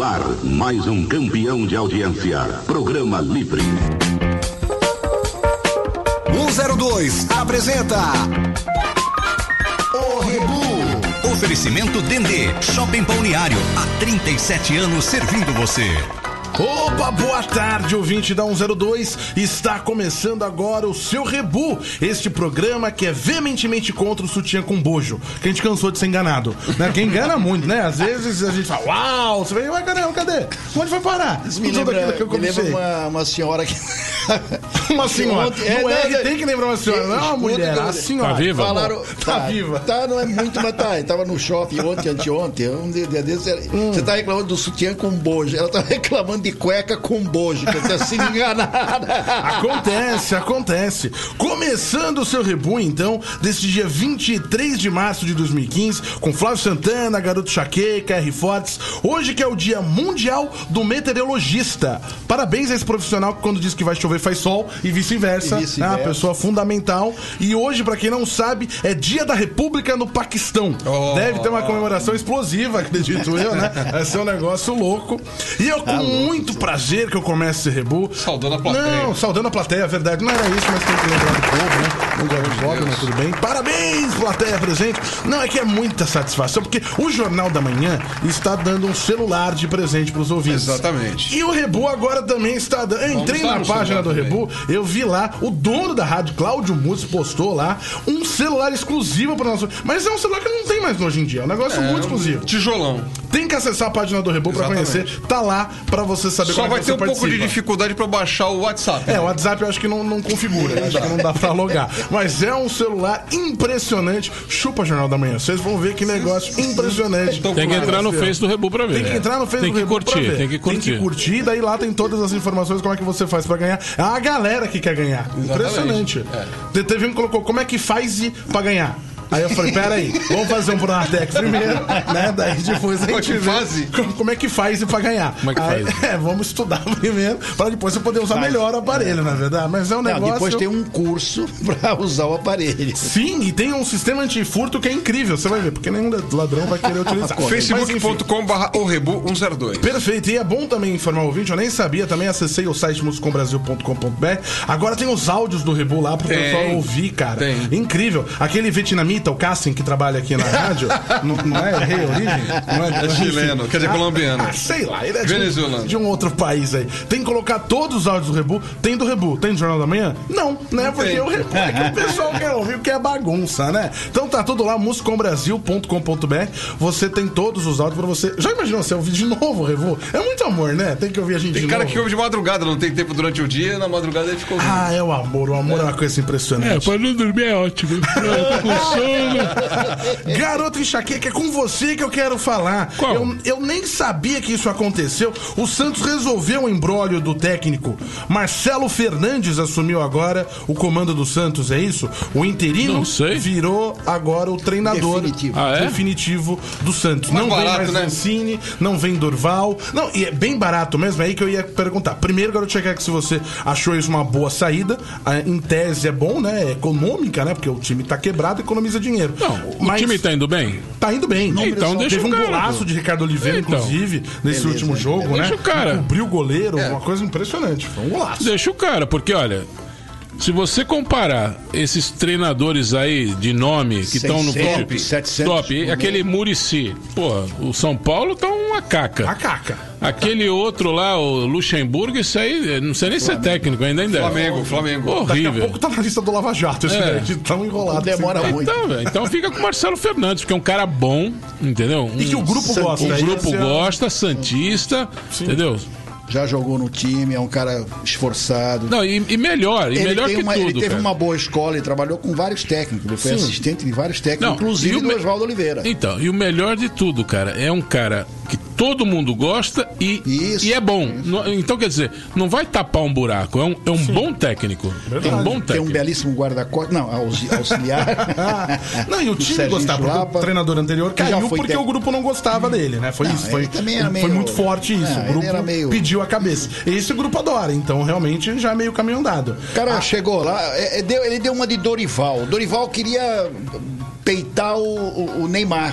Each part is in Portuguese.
No ar, mais um campeão de audiência. Programa Livre. 102 apresenta O Rebu. Oferecimento Dendê, Shopping Balneário, há 37 anos servindo você. Opa, boa tarde, ouvinte da 102. Está começando agora o seu Rebu, este programa que é veementemente contra o sutiã com bojo, que a gente cansou de ser enganado, né? Quem engana muito, né? Às vezes a gente fala, uau, você vai, ué, cadê? Onde vai parar? Isso me lembra uma senhora que... Uma senhora, não é que tem que lembrar uma senhora, não é uma mulher, a senhora. Tá viva? Falaram, tá viva. Tá, não é muito, mas tá. Eu tava no shopping anteontem, um dia desse, você tá reclamando do sutiã com bojo, ela tá reclamando de cueca com bojo, que tá se enganada. Acontece. Começando o seu Rebu, então, desse dia 23 de março de 2015, com Flávio Santana, Garoto Chaqueca, R. Fortes, hoje que é o Dia Mundial do Meteorologista. Parabéns a esse profissional que quando diz que vai chover faz sol e vice-versa. É uma pessoa fundamental. E hoje, pra quem não sabe, é Dia da República no Paquistão. Deve ter uma comemoração explosiva, acredito eu, né? Vai ser um negócio louco. E eu, com muito prazer que eu começo esse Rebu. Saudando a plateia. Não, saudando a plateia, é verdade. Não era isso, mas tem que lembrar do povo, né? Não ganhou de volta, mas tudo bem. Parabéns, plateia presente. Não, é que é muita satisfação, porque o Jornal da Manhã está dando um celular de presente pros ouvintes. Exatamente. E o Rebu agora também está dando. Eu entrei na página do Rebu, eu vi lá, o dono da rádio, Cláudio Mussi, postou lá um celular exclusivo para nós. Mas é um celular que não tem mais hoje em dia, é um negócio muito exclusivo. Tijolão. Tem que acessar a página do Rebu para conhecer, tá lá para você saber só como é que você participa. Só vai ter um pouco de dificuldade para baixar o WhatsApp. O WhatsApp eu acho que não configura, acho que não dá para logar. Mas é um celular impressionante. Chupa Jornal da Manhã, vocês vão ver que negócio impressionante. Tem que entrar no Face do Rebu para ver. Tem que entrar no Face do Rebu pra ver. Tem que curtir, daí lá tem todas as informações como é que você faz para ganhar. É a galera que quer ganhar. Exatamente. Impressionante. Teve um que colocou como é que faz pra ganhar. Aí eu falei, peraí, vamos fazer um Pronatec primeiro, né? Daí depois a gente vê como é que faz pra ganhar. Como é que faz? Vamos estudar primeiro, pra depois você poder usar melhor o aparelho, na verdade. Mas é um negócio... Depois tem um curso pra usar o aparelho. Sim, e tem um sistema antifurto que é incrível, você vai ver, porque nenhum ladrão vai querer utilizar. Facebook.com/orrebu102. Perfeito, e é bom também informar o ouvinte, eu nem sabia, também acessei o site musicombrasil.com.br. Agora tem os áudios do Rebu lá pro pessoal ouvir, cara. Incrível. Aquele vietnamita, o Cassim, que trabalha aqui na rádio, não é rei origem? Não é chileno, quer dizer, colombiano. Sei lá, ele é venezuelano. De um outro país aí. Tem que colocar todos os áudios do Rebu. Tem do Rebu, tem do Jornal da Manhã? Não, né? Porque o Rebu é que o pessoal quer ouvir, porque é bagunça, né? Então tá tudo lá, musicombrasil.com.br. Você tem todos os áudios pra você. Já imaginou você ouvir de novo o Rebu? É muito amor, né? Tem que ouvir a gente de novo. Tem cara que ouve de madrugada, não tem tempo durante o dia, na madrugada ele ficou ouvindo. É o amor. O amor é uma coisa impressionante. Pra não dormir é ótimo. Garoto Enxaqueca, é com você que eu quero falar. Eu nem sabia que isso aconteceu. O Santos resolveu o imbróglio do técnico. Marcelo Fernandes assumiu agora o comando do Santos, é isso? O interino virou agora o treinador definitivo do Santos. Não vem mais Mancini, não vem Durval. Não, e é bem barato mesmo, é aí que eu ia perguntar. Primeiro, Garoto Enxaqueca, se você achou isso uma boa saída, em tese é bom, né? É econômica, né? Porque o time tá quebrado, economiza dinheiro. Não, o time tá indo bem? Tá indo bem. Então deixa Teve um golaço de Ricardo Oliveira, inclusive, nesse último jogo, né? Deixa o cara. Cobriu o goleiro, uma coisa impressionante. Foi um golaço. Deixa o cara, porque olha, se você comparar esses treinadores aí de nome que estão no top, aquele Muricy, pô, o São Paulo tá uma caca. A caca. Aquele outro lá, o Luxemburgo, isso aí, não sei nem se é técnico ainda. Flamengo. Horrível. Daqui a pouco tá na lista do Lava Jato, esse daí, de tão enrolado. Demora muito. Então fica com o Marcelo Fernandes, porque é um cara bom, entendeu? E que o grupo gosta. O grupo gosta, santista, entendeu? Já jogou no time, é um cara esforçado. Não, e melhor que tudo. Ele teve uma boa escola e trabalhou com vários técnicos. Ele foi assistente de vários técnicos, inclusive do Oswaldo Oliveira. Então, e o melhor de tudo, cara, é um cara que todo mundo gosta e é bom. Então, quer dizer, não vai tapar um buraco. É um bom técnico. Tem um belíssimo guarda-costas. Não, auxiliar. Não, e o time gostava. O treinador anterior caiu porque o grupo não gostava dele, né? Foi isso. Foi muito forte isso. O grupo pediu a cabeça. Esse o grupo adora. Então, realmente, já é meio caminho andado. O cara chegou lá, ele deu uma de Dorival. Dorival queria peitar o Neymar.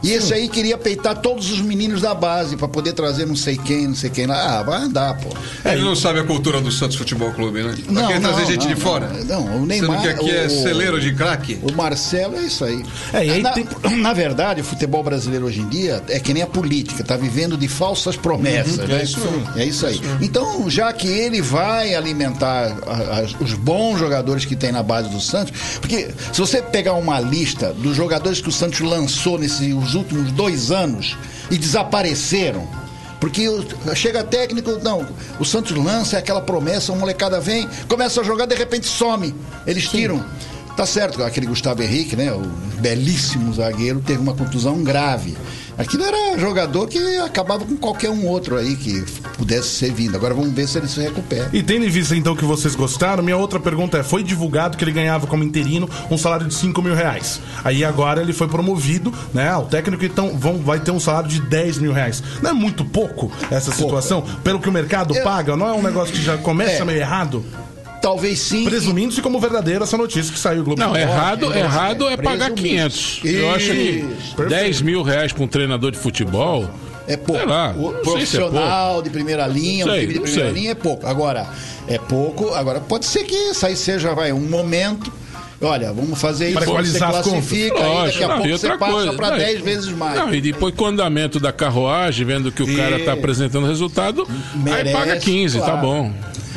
E esse aí queria peitar todos os meninos da base pra poder trazer não sei quem lá. Vai andar, pô. Ele não sabe a cultura do Santos Futebol Clube, né? Não quer trazer gente de fora? Não, o Neymar... Você não quer que é celeiro de craque? O Marcelo é isso aí. Na verdade, o futebol brasileiro hoje em dia é que nem a política, tá vivendo de falsas promessas, né? É isso aí. Então, já que ele vai alimentar os bons jogadores que tem na base do Santos, porque se você pegar uma lista dos jogadores que o Santos lançou nesses últimos 2 anos e desapareceram, porque chega técnico, não, o Santos lança aquela promessa, a molecada vem, começa a jogar, de repente some, eles tiram. Tá certo, aquele Gustavo Henrique, né, o belíssimo zagueiro, teve uma contusão grave. Aquilo era jogador que acabava com qualquer um outro aí que pudesse ser vindo. Agora vamos ver se ele se recupera. E tendo em vista então que vocês gostaram, minha outra pergunta é: foi divulgado que ele ganhava como interino um salário de R$5 mil. Aí agora ele foi promovido, né, ao técnico, então vai ter um salário de R$10 mil. Não é muito pouco essa situação? Pelo que o mercado paga, não é um negócio que já começa meio errado? Talvez sim. Presumindo-se como verdadeira essa notícia que saiu do Globo. Não, errado é pagar 500. Eu acho que R$10 mil para um treinador de futebol é pouco. Sei lá, o profissional de primeira linha, um time de primeira linha é pouco. Agora, pode ser que isso aí seja um momento. Olha, vamos fazer isso, você classifica, aí daqui a pouco você passa para 10 vezes mais. Não, e depois com o andamento da carruagem, vendo que o cara está apresentando resultado, aí paga 15, claro. Tá bom.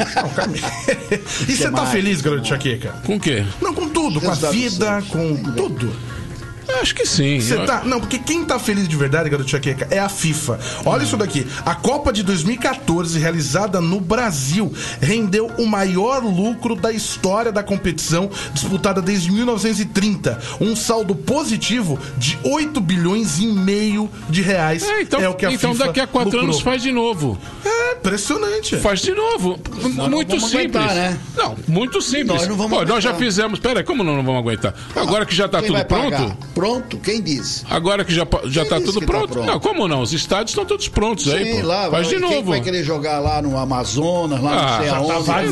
E você tá feliz, garoto Enxaqueca? Com o quê? Não, com tudo, com a vida, com tudo. Acho que sim. Não, porque quem tá feliz de verdade, garoto Enxaqueca, é a FIFA. Olha isso daqui. A Copa de 2014, realizada no Brasil, rendeu o maior lucro da história da competição, disputada desde 1930. Um saldo positivo de R$8,5 bilhões de reais. É o que a FIFA daqui a 4 anos faz de novo. É impressionante. Faz de novo. Muito simples. Aguentar, né? Não, muito simples. Nós não vamos aguentar. Nós já fizemos. Pera aí, como não vamos aguentar? Agora que já tá tudo pronto. Pronto? Quem disse? Agora que já tá tudo pronto? Tá pronto? Não, como não? Os estádios estão todos prontos. Sim, aí, pô. Lá, faz de novo. Quem vai querer jogar lá no Amazonas, lá não sei aonde?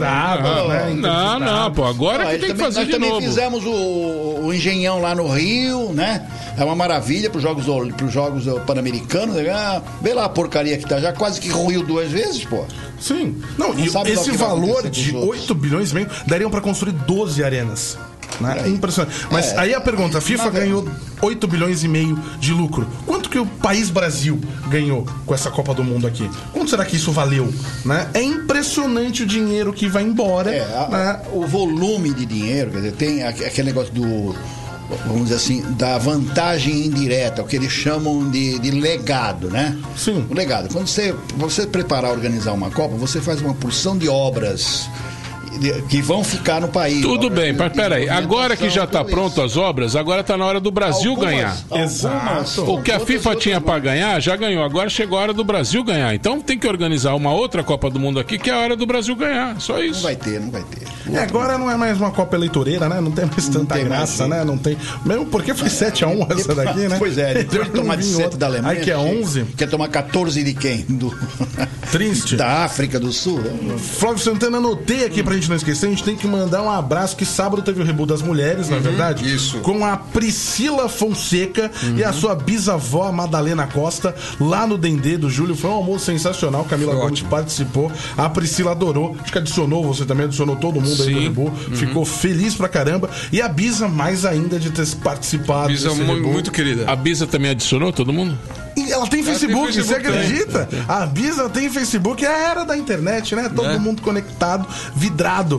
Não, pô. Agora que tem que fazer de novo. Nós também fizemos o Engenhão lá no Rio, né? É uma maravilha pros Jogos Pan-Americanos. Vê lá a porcaria que tá. Já quase que ruiu 2 vezes, pô. Sim. Não, e esse valor de R$8,5 bilhões dariam pra construir 12 arenas. Né? É impressionante. Mas aí a pergunta: a FIFA ganhou R$8,5 bilhões de lucro. Quanto que o país Brasil ganhou com essa Copa do Mundo aqui? Quanto será que isso valeu? Né? É impressionante o dinheiro que vai embora. Né? O volume de dinheiro, quer dizer, tem aquele negócio do, vamos dizer assim, da vantagem indireta, o que eles chamam de legado, né? Sim. O legado. Quando você preparar, organizar uma Copa, você faz uma porção de obras que vão ficar no país. Tudo bem, mas peraí, agora que já está pronto as obras, agora está na hora do Brasil ganhar. Exato. O que a FIFA tinha para ganhar, já ganhou. Agora chegou a hora do Brasil ganhar. Então tem que organizar uma outra Copa do Mundo aqui, que é a hora do Brasil ganhar. Só isso. Não vai ter. Agora não é mais uma Copa eleitoreira, né? Não tem mais tanta graça, né? Não tem. Mesmo porque foi 7-1 essa daqui, né? Pois é, depois de tomar de 7 da Alemanha. Aí que é 11. Quer tomar 14 de quem? Triste. Da África do Sul. Flávio Santana, anotei aqui pra gente não esquecer, a gente tem que mandar um abraço, que sábado teve o Reboot das Mulheres, na verdade? Isso. Com a Priscila Fonseca e a sua bisavó Madalena Costa, lá no Dendê do Júlio. Foi um almoço sensacional, Camila Gomes participou, a Priscila adorou, acho que adicionou, você também adicionou todo mundo aí do Reboot, ficou feliz pra caramba, e a Bisa mais ainda de ter participado. Bisa muito querida. A Bisa também adicionou todo mundo? E ela tem Facebook, você acredita? A Bisa tem Facebook, é a era da internet, né? Todo mundo conectado, vidrado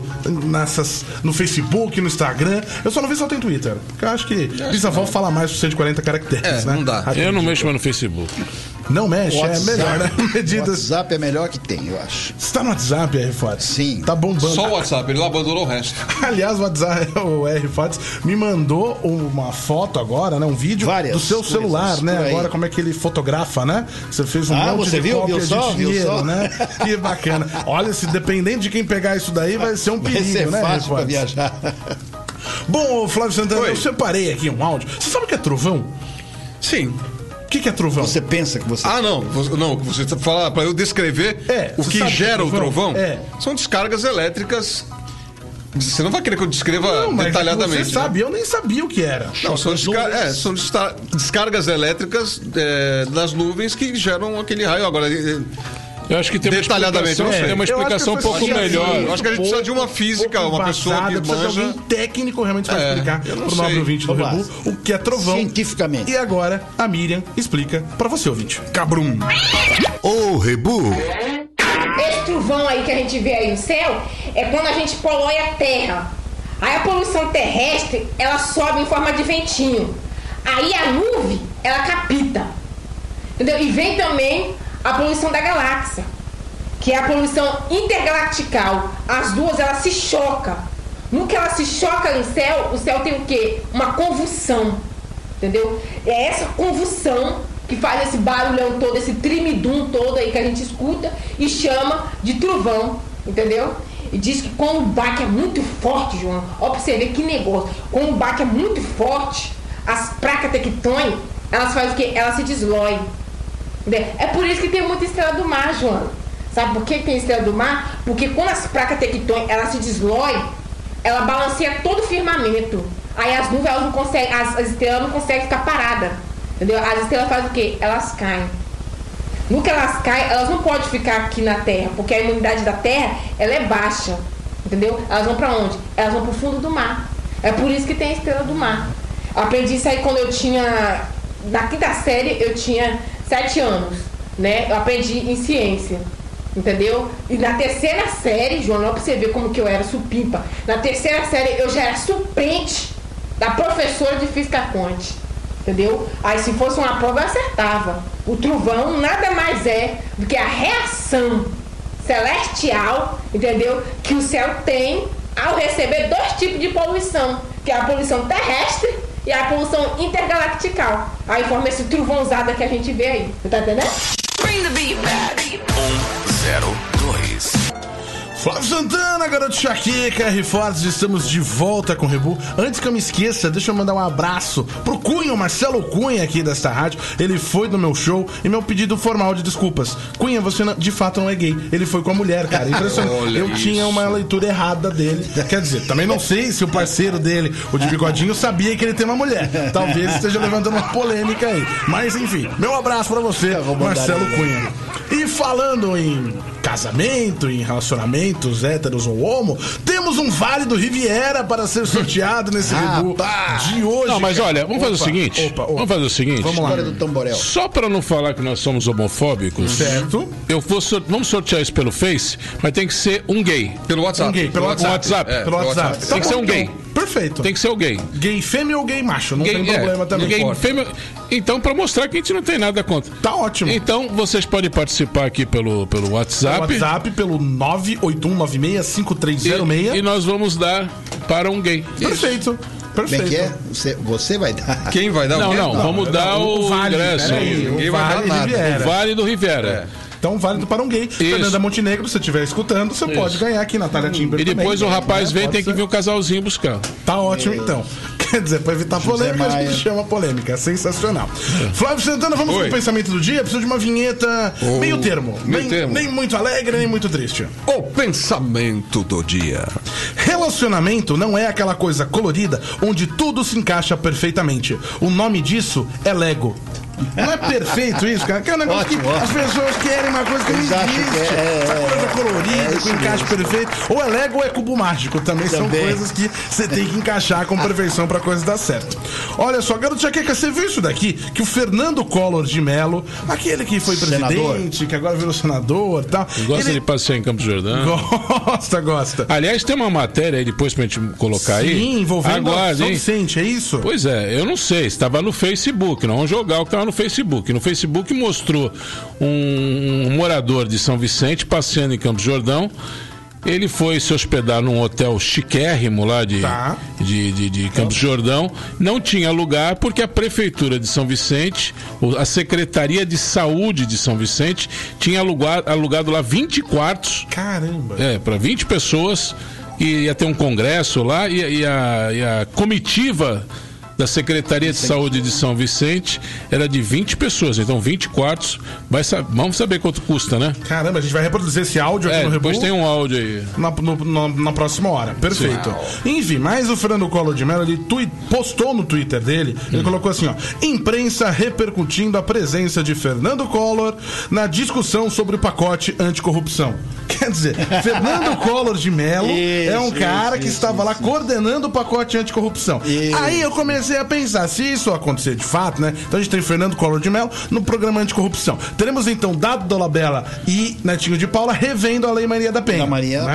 no Facebook, no Instagram. Eu só não vi se ela tem Twitter, porque eu acho que bisavó fala mais de 140 caracteres, né? Não dá. Eu não mexo mais no Facebook. Não mexe, WhatsApp, é melhor, né? O WhatsApp é melhor que tem, eu acho. Você tá no WhatsApp, R4? Sim. Tá bombando. Só o WhatsApp, ele abandonou o resto. Aliás, o WhatsApp, o R4 me mandou uma foto agora, né? Um vídeo do seu celular, né? Agora como é que ele fotografa, né? Você fez um monte de cópia de dinheiro, né? Que bacana. Olha, se dependendo de quem pegar isso daí, vai ser um perigo, vai ser né? Fácil pra viajar. Bom, Flávio Santana, eu separei aqui um áudio. Você sabe o que é trovão? Sim. O que é trovão? Você pensa que você... Não, você fala para eu descrever o que gera o trovão. É. São descargas elétricas Você não vai querer que eu descreva detalhadamente. Você sabe, eu nem sabia o que era. Não, são descargas elétricas das nuvens que geram aquele raio. Agora, eu acho que tem detalhadamente, uma explicação um pouco melhor. Eu acho que a gente precisa de uma física, uma pessoa que manja. De alguém técnico realmente para explicar pro nobre ouvinte do Rebu o que é trovão. Cientificamente. E agora a Miriam explica para você, ouvinte. Cabrum. Ô Rebu. Esse trovão aí que a gente vê aí no céu é quando a gente polui a terra. Aí a poluição terrestre, ela sobe em forma de ventinho. Aí a nuvem, ela capita. Entendeu? E vem também a poluição da galáxia, que é a poluição intergalactical. As duas, elas se chocam. No que ela se choca no céu, o céu tem o quê? Uma convulsão. Entendeu? É essa convulsão que faz esse barulhão todo, esse trimidum todo aí que a gente escuta e chama de trovão. Entendeu? E diz que quando o baque é muito forte, João, ó pra você ver que negócio. Quando o baque é muito forte, as placas tectônicas, elas fazem o quê? Elas se desloem. É por isso que tem muita estrela do mar, João. Sabe por que tem estrela do mar? Porque quando as placas tectônicas elas se desloem, ela balanceia todo o firmamento. Aí as nuvens, elas não conseguem, as estrelas não conseguem ficar paradas. Entendeu? As estrelas fazem o quê? Elas caem. No que elas caem, elas não podem ficar aqui na Terra, porque a imunidade da Terra, ela é baixa. Entendeu? Elas vão pra onde? Elas vão pro fundo do mar. É por isso que tem a estrela do mar. Eu aprendi isso aí quando eu tinha... Na quinta série, eu tinha 7 anos, né? Eu aprendi em ciência, entendeu? E na terceira série, João, não pra você ver como que eu era supimpa. Na terceira série, eu já era suplente da professora de física quântica, entendeu? Aí se fosse uma prova, eu acertava. O trovão nada mais é do que a reação celestial, entendeu? Que o céu tem ao receber 2 tipos de poluição, que é a poluição terrestre e a poluição intergalactical. Aí forma esse trovãozada que a gente vê aí. Você tá entendendo? Bring the beat back. 102. Flávio Santana, garoto Chaquica, R Fortes, estamos de volta com o Rebu. Antes que eu me esqueça, deixa eu mandar um abraço pro Cunha, o Marcelo Cunha aqui desta rádio. Ele foi no meu show e meu pedido formal de desculpas. Cunha, você de fato não é gay. Ele foi com a mulher, cara. Impressionante. Eu tinha uma leitura errada dele. Quer dizer, também não sei se o parceiro dele, o de bigodinho, sabia que ele tem uma mulher. Talvez esteja levantando uma polêmica aí. Mas enfim, meu abraço pra você, Marcelo Cunha. E falando em casamento, em relacionamentos héteros ou homo, temos um Vale do Riviera para ser sorteado nesse Rebu de hoje. Não, mas olha, vamos fazer o seguinte. Vamos fazer o seguinte. Vamos lá. Do Tamborel. Só para não falar que nós somos homofóbicos, certo? Vamos sortear isso pelo Face, mas tem que ser um gay. Pelo WhatsApp. Um gay, pelo WhatsApp. Pelo WhatsApp. Tem que ser um gay. Perfeito. Tem que ser o gay. Gay fêmea ou gay macho? Não tem problema também. Gay fêmea. Então, para mostrar que a gente não tem nada contra. Tá ótimo. Então, vocês podem participar aqui pelo WhatsApp. Pelo 981965306. E nós vamos dar para um gay. Perfeito. Perfeito. Bem que é? Você vai dar. Quem vai dar o quê? Não, vamos dar o vale, ingresso. Ninguém vai dar nada. O Vale do Riviera. Então, válido para um gay. Fernanda Montenegro, se você estiver escutando, você pode ganhar aqui, Natália Timber. E depois também, o rapaz vem, tem que vir um casalzinho buscar. Tá ótimo, então. Quer dizer, para evitar polêmica, a gente chama polêmica. É sensacional. Flávio Santana, vamos pro pensamento do dia? Preciso de uma vinheta meio termo. Nem muito alegre, nem muito triste. O pensamento do dia. Relacionamento não é aquela coisa colorida onde tudo se encaixa perfeitamente. O nome disso é Lego. Não é perfeito isso, cara? Que é um negócio que as pessoas querem uma coisa que não existe. Essa coisa colorida, com encaixe perfeito. Ou é Lego ou é cubo mágico. Também são coisas que você tem que encaixar com perfeição pra coisa dar certo. Olha só, garoto Chaqueca, você viu isso daqui? Que o Fernando Collor de Mello, aquele que foi presidente, que agora virou senador e tal. Gosta de passear em Campos do Jordão? Gosta. Aliás, tem uma matéria aí depois pra gente colocar aí. Sim, envolvendo São Vicente, é isso? Pois é, eu não sei, estava no Facebook, não vamos jogar o que estava no Facebook. No Facebook mostrou um morador de São Vicente passeando em Campos do Jordão. Ele foi se hospedar num hotel chiquérrimo lá de Campos do Jordão. Não tinha lugar porque a Prefeitura de São Vicente, a Secretaria de Saúde de São Vicente, tinha alugado lá 20 quartos. Caramba! Para 20 pessoas. E ia ter um congresso lá e a comitiva da Secretaria de Saúde de São Vicente era de 20 pessoas, então 20 quartos. Vamos saber quanto custa, né? Caramba, a gente vai reproduzir esse áudio aqui no Rebu. Depois tem um áudio aí. Na próxima hora. Perfeito. Sim. Enfim, mas o Fernando Collor de Mello, ele postou no Twitter dele, ele colocou assim, ó: imprensa repercutindo a presença de Fernando Collor na discussão sobre o pacote anticorrupção. Quer dizer, Fernando Collor de Mello é um cara que estava lá coordenando o pacote anticorrupção. Aí eu comecei a pensar, se isso acontecer de fato, né? Então a gente tem Fernando Collor de Mello no programa anticorrupção. Teremos então Dado Dolabella e Netinho de Paula revendo a Lei Maria da Penha.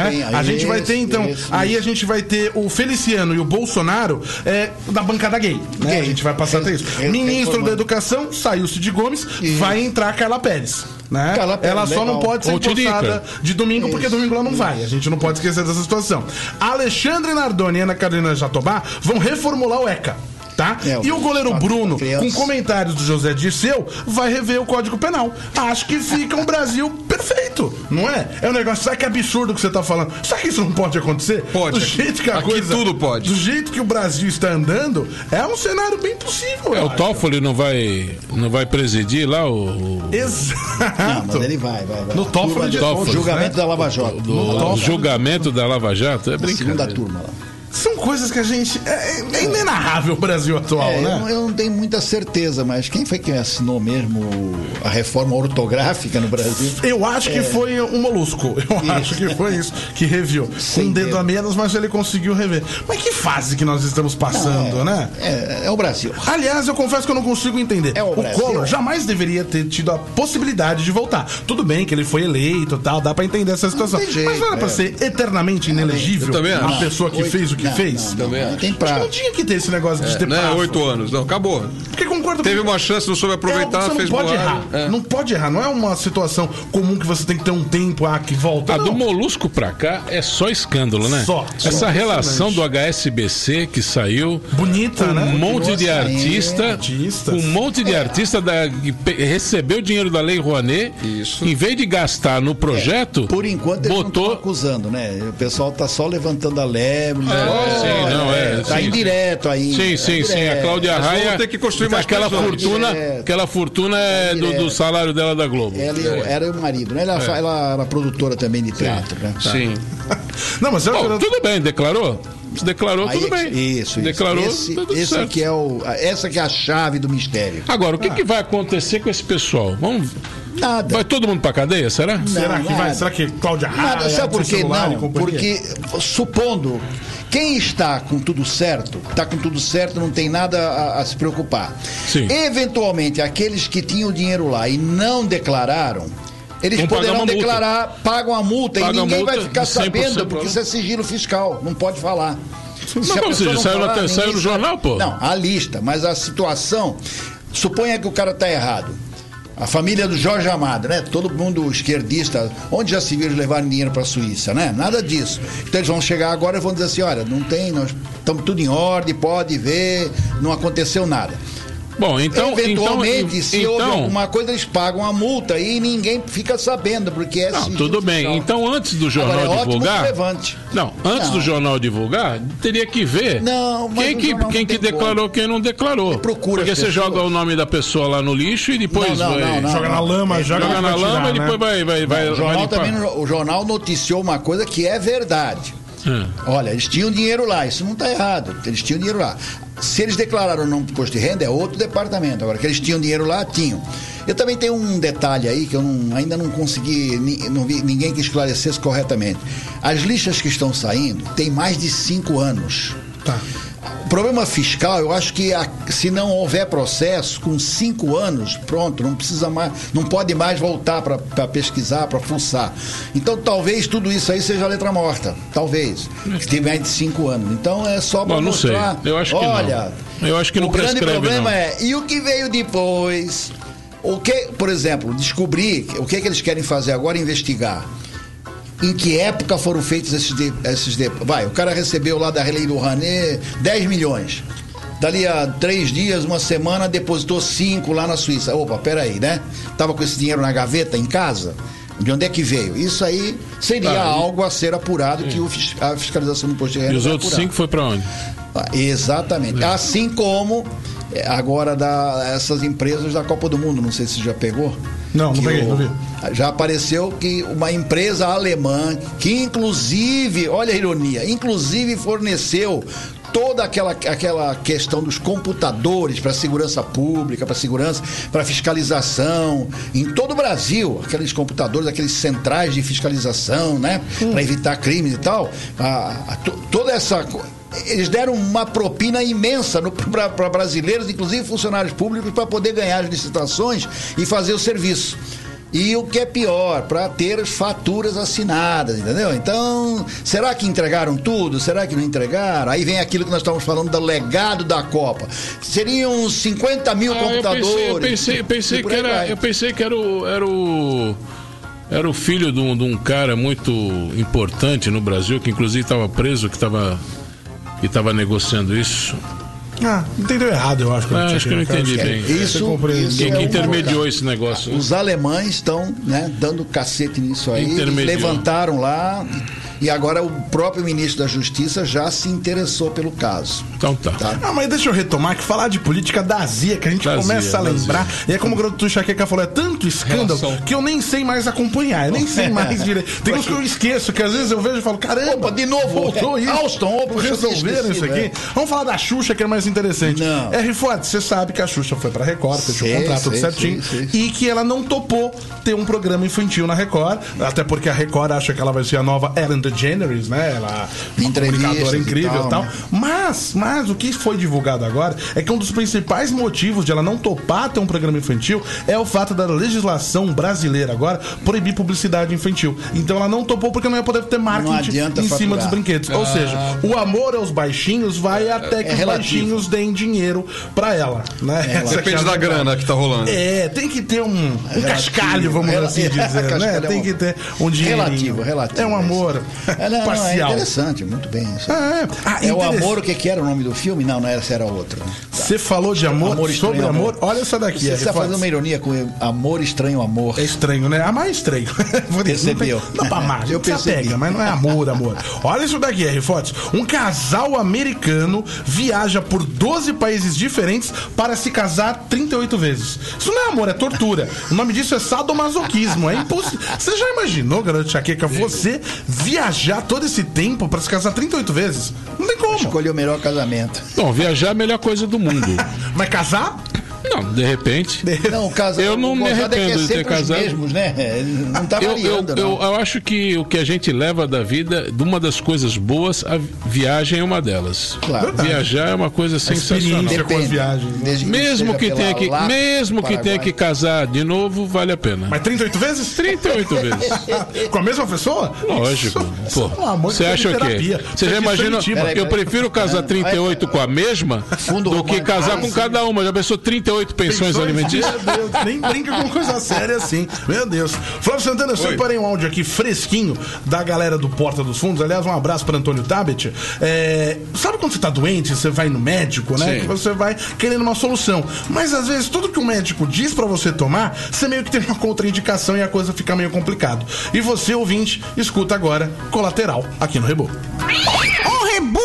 A gente vai ter então, aí a gente vai ter o Feliciano e o Bolsonaro da bancada gay, né? A gente vai passar até isso. Ministro da Educação saiu Cid Gomes, vai entrar Carla Pérez. Né? Ela só não pode ser postada de domingo, porque domingo ela não vai. A gente não pode esquecer dessa situação. Alexandre Nardoni e Ana Carolina Jatobá vão reformular o ECA. Tá? E o goleiro Bruno, com comentários do José Dirceu, vai rever o Código Penal. Acho que fica um Brasil perfeito, não é? É um negócio, sabe que absurdo que você tá falando? Sabe que isso não pode acontecer? Pode. Do jeito que a coisa, tudo pode. Do jeito que o Brasil está andando, é um cenário bem possível. O Toffoli não vai presidir lá o... Exato. Não, mas ele vai. No Toffoli, o julgamento da Lava Jato. O julgamento da Lava Jato é brincadeira. Segunda turma lá. São coisas que a gente... É inenarrável o Brasil atual, né? Eu não tenho muita certeza, mas quem foi que assinou mesmo a reforma ortográfica no Brasil? Eu acho que foi um Molusco. Acho que foi isso que reviu. Com um dedo a menos, mas ele conseguiu rever. Mas que fase que nós estamos passando, né? É o Brasil. Aliás, eu confesso que eu não consigo entender. O Collor jamais deveria ter tido a possibilidade de voltar. Tudo bem que ele foi eleito e tal, dá pra entender essa situação. Mas não era pra ser eternamente inelegível a pessoa que fez o que fez? Não tem prazo. Não tinha que ter esse negócio de ter prazo. Não é 8 anos, não, acabou. Porque concordo Teve uma chance, não soube aproveitar, fez pode errar. Não pode errar, não é uma situação comum que você tem que ter um tempo que volta. Do Molusco pra cá é só escândalo, né? Essa relação do HSBC que saiu. Bonita, né? Um monte de artista. Um monte de artista que recebeu dinheiro da Lei Rouanet. Isso. Em vez de gastar no projeto. Por enquanto eles não estão acusando, né? O pessoal tá só levantando a lebre. Tá indireto aí. Sim. A Cláudia Raia ter que construir mais aquela fortuna é do salário dela da Globo. Ela era o marido, né? Ela era produtora também de teatro, né? Sim. Não, mas tudo bem, declarou? Tudo bem. Isso. Declarou. Essa que é a chave do mistério. Agora, o que vai acontecer com esse pessoal? Nada. Vai todo mundo pra cadeia, será? Será que Cláudia Raia... Sabe por quê? Não, porque supondo quem está com tudo certo, não tem nada a se preocupar. Sim. Eventualmente, aqueles que tinham dinheiro lá e não declararam, eles poderão declarar, pagam a multa e ninguém vai ficar sabendo, porque isso é sigilo fiscal, não pode falar. Saiu no jornal, pô? Não, a lista, mas a situação, suponha que o cara está errado. A família do Jorge Amado, né? Todo mundo esquerdista. Onde já se viu levarem dinheiro para a Suíça, né? Nada disso. Então eles vão chegar agora e vão dizer assim, olha, não tem, nós estamos tudo em ordem, pode ver, não aconteceu nada. Bom, então... Eventualmente, se houve alguma coisa, eles pagam a multa e ninguém fica sabendo, porque é... Não, tudo bem. Fiscal. Então, antes do jornal divulgar... Antes do jornal divulgar, teria que ver quem que declarou, quem não declarou. Porque você joga o nome da pessoa lá no lixo e depois joga na lama, joga na lama e depois vai... O jornal noticiou uma coisa que é verdade. Olha, eles tinham dinheiro lá, isso não está errado. Eles tinham dinheiro lá. Se eles declararam não imposto de renda, é outro departamento. Agora, que eles tinham dinheiro lá, tinham. Eu também tenho um detalhe aí que eu ainda não consegui, não vi ninguém que esclarecesse corretamente. As listas que estão saindo têm mais de 5 anos. Tá. O problema fiscal, eu acho que se não houver processo, com 5 anos, pronto, não precisa mais, não pode mais voltar para pesquisar, para fuçar. Então, talvez tudo isso aí seja letra morta. Talvez. Que tem mais de 5 anos. Então, é só para mostrar. Não sei. Eu acho que olha, não. Eu acho que não prescreve, o grande problema não. e o que veio depois? Por exemplo, descobrir o que eles querem fazer agora, investigar. Em que época foram feitos esses o cara recebeu lá da Lei do Rouanet 10 milhões. Dali a 3 dias, uma semana, depositou 5 lá na Suíça. Opa, peraí, né? Tava com esse dinheiro na gaveta em casa? De onde é que veio? Isso aí seria algo a ser apurado, que a fiscalização do imposto de renda. E os outros 5 foi para onde? Exatamente. Assim como agora essas empresas da Copa do Mundo, não sei se você já pegou. Não peguei, não vi. Já apareceu que uma empresa alemã, que inclusive, olha a ironia, inclusive forneceu toda aquela questão dos computadores para segurança pública, para fiscalização em todo o Brasil, aqueles computadores, aqueles centrais de fiscalização, né, para evitar crimes e tal, toda essa... Eles deram uma propina imensa para brasileiros, inclusive funcionários públicos, para poder ganhar as licitações e fazer o serviço. E o que é pior, para ter as faturas assinadas, entendeu? Então, será que entregaram tudo? Será que não entregaram? Aí vem aquilo que nós estávamos falando do legado da Copa. Seriam 50 mil computadores. Eu pensei que era o filho de um cara muito importante no Brasil, que inclusive estava preso, que estava negociando isso. Entendeu errado, eu acho. Acho que eu não entendi bem. Isso quem intermediou esse negócio? Os alemães estão, né, dando cacete nisso aí. Levantaram lá. E agora o próprio ministro da Justiça já se interessou pelo caso. Então tá. Mas deixa eu retomar que falar de política da Zia, que a gente começa a lembrar. E é como o Garoto Enxaqueca falou, é tanto escândalo que eu nem sei mais acompanhar. Eu nem sei mais direito. Tem uns que eu esqueço, que às vezes eu vejo e falo, caramba, opa, de novo, voltou isso. Alston, resolveram isso aqui. Vamos falar da Xuxa, que é mais interessante. Forte, você sabe que a Xuxa foi pra Record, fechou o contrato tudo certinho. E que ela não topou ter um programa infantil na Record, até porque a Record acha que ela vai ser a nova Ellen DeGeneres, né? Ela é uma comunicadora incrível e tal. Né? Mas o que foi divulgado agora é que um dos principais motivos de ela não topar ter um programa infantil é o fato da legislação brasileira agora proibir publicidade infantil. Então ela não topou porque não ia poder ter marketing em cima dos brinquedos. Ou seja, o amor aos baixinhos vai até que os baixinhos deem dinheiro pra ela, né? Depende da grana que tá rolando. Tem que ter um cascalho, vamos assim dizer, né? Tem que ter um dinheiro. Relativo. É um amor parcial. É interessante, muito bem. O Amor, o que era o nome do filme? Não, essa era outra. Você falou de amor, sobre amor. Olha essa daqui. Você está fazendo uma ironia com Amor, Estranho, Amor. É estranho, né? A mais estranho. Percebeu? Não pra mais. Eu pega, mas não é amor. Olha isso daqui, R-Fotos. Um casal americano viaja por 12 países diferentes para se casar 38 vezes. Isso não é amor, é tortura. O nome disso é sadomasoquismo. É impossível. Você já imaginou, Garoto Enxaqueca, você viajar todo esse tempo para se casar 38 vezes? Não tem como. Escolher o melhor casamento. Bom, viajar é a melhor coisa do mundo. Mas casar? Não, de repente. Não, casar. Eu não me arrependo de ter casado. Mesmos, né? Não tá variando, eu acho que o que a gente leva da vida, de uma das coisas boas, a viagem é uma delas. Claro. Viajar é uma coisa sensacional. Com as viagens. Mesmo que tenha que casar de novo, vale a pena. Mas 38 vezes? 38 vezes. Com a mesma pessoa? Lógico. Você acha o quê? Você já imagina? Eu prefiro casar 38 com a mesma do que casar com cada uma. Já pensou 38 pensões alimentícias? Meu Deus, nem brinca com coisa séria assim. Meu Deus. Flávio Santana, eu separei um áudio aqui fresquinho da galera do Porta dos Fundos. Aliás, um abraço para Antônio Tabet. Sabe quando você tá doente, você vai no médico, né? Sim. Que você vai querendo uma solução. Mas às vezes tudo que o médico diz para você tomar, você meio que tem uma contraindicação e a coisa fica meio complicado. E você, ouvinte, escuta agora Colateral aqui no Rebu. O Rebu!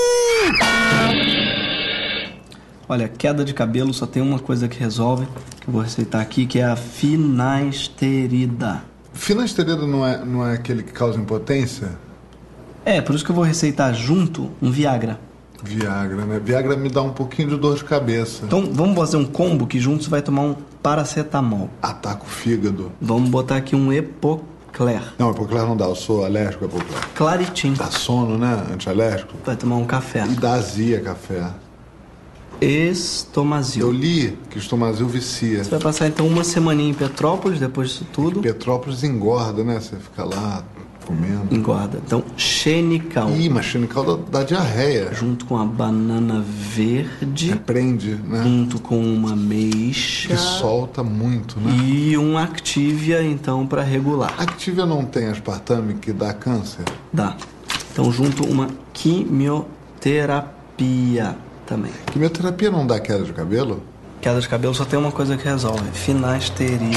Olha, queda de cabelo só tem uma coisa que resolve, que eu vou receitar aqui, que é a finasterida. Finasterida não é aquele que causa impotência? Por isso que eu vou receitar junto um Viagra. Viagra, né? Viagra me dá um pouquinho de dor de cabeça. Então vamos fazer um combo que junto você vai tomar um paracetamol. Ataca o fígado. Vamos botar aqui um Epocler. Não, Epocler não dá, eu sou alérgico a Epocler. Claritin. Dá sono, né? Antialérgico. Vai tomar um café. E dá azia café. Estomazil. Eu li que Estomazil vicia. Você vai passar então uma semaninha em Petrópolis, depois disso tudo. Petrópolis engorda, né? Você fica lá comendo. Engorda. Então, Xenical. Mas Xenical dá diarreia. Junto com a banana verde. Reprende, né? Junto com uma ameixa. Que solta muito, né? E um Activia, então, para regular. Activia não tem aspartame que dá câncer? Dá. Então, junto uma quimioterapia também. Quimioterapia não dá queda de cabelo? Queda de cabelo só tem uma coisa que resolve: finasterida.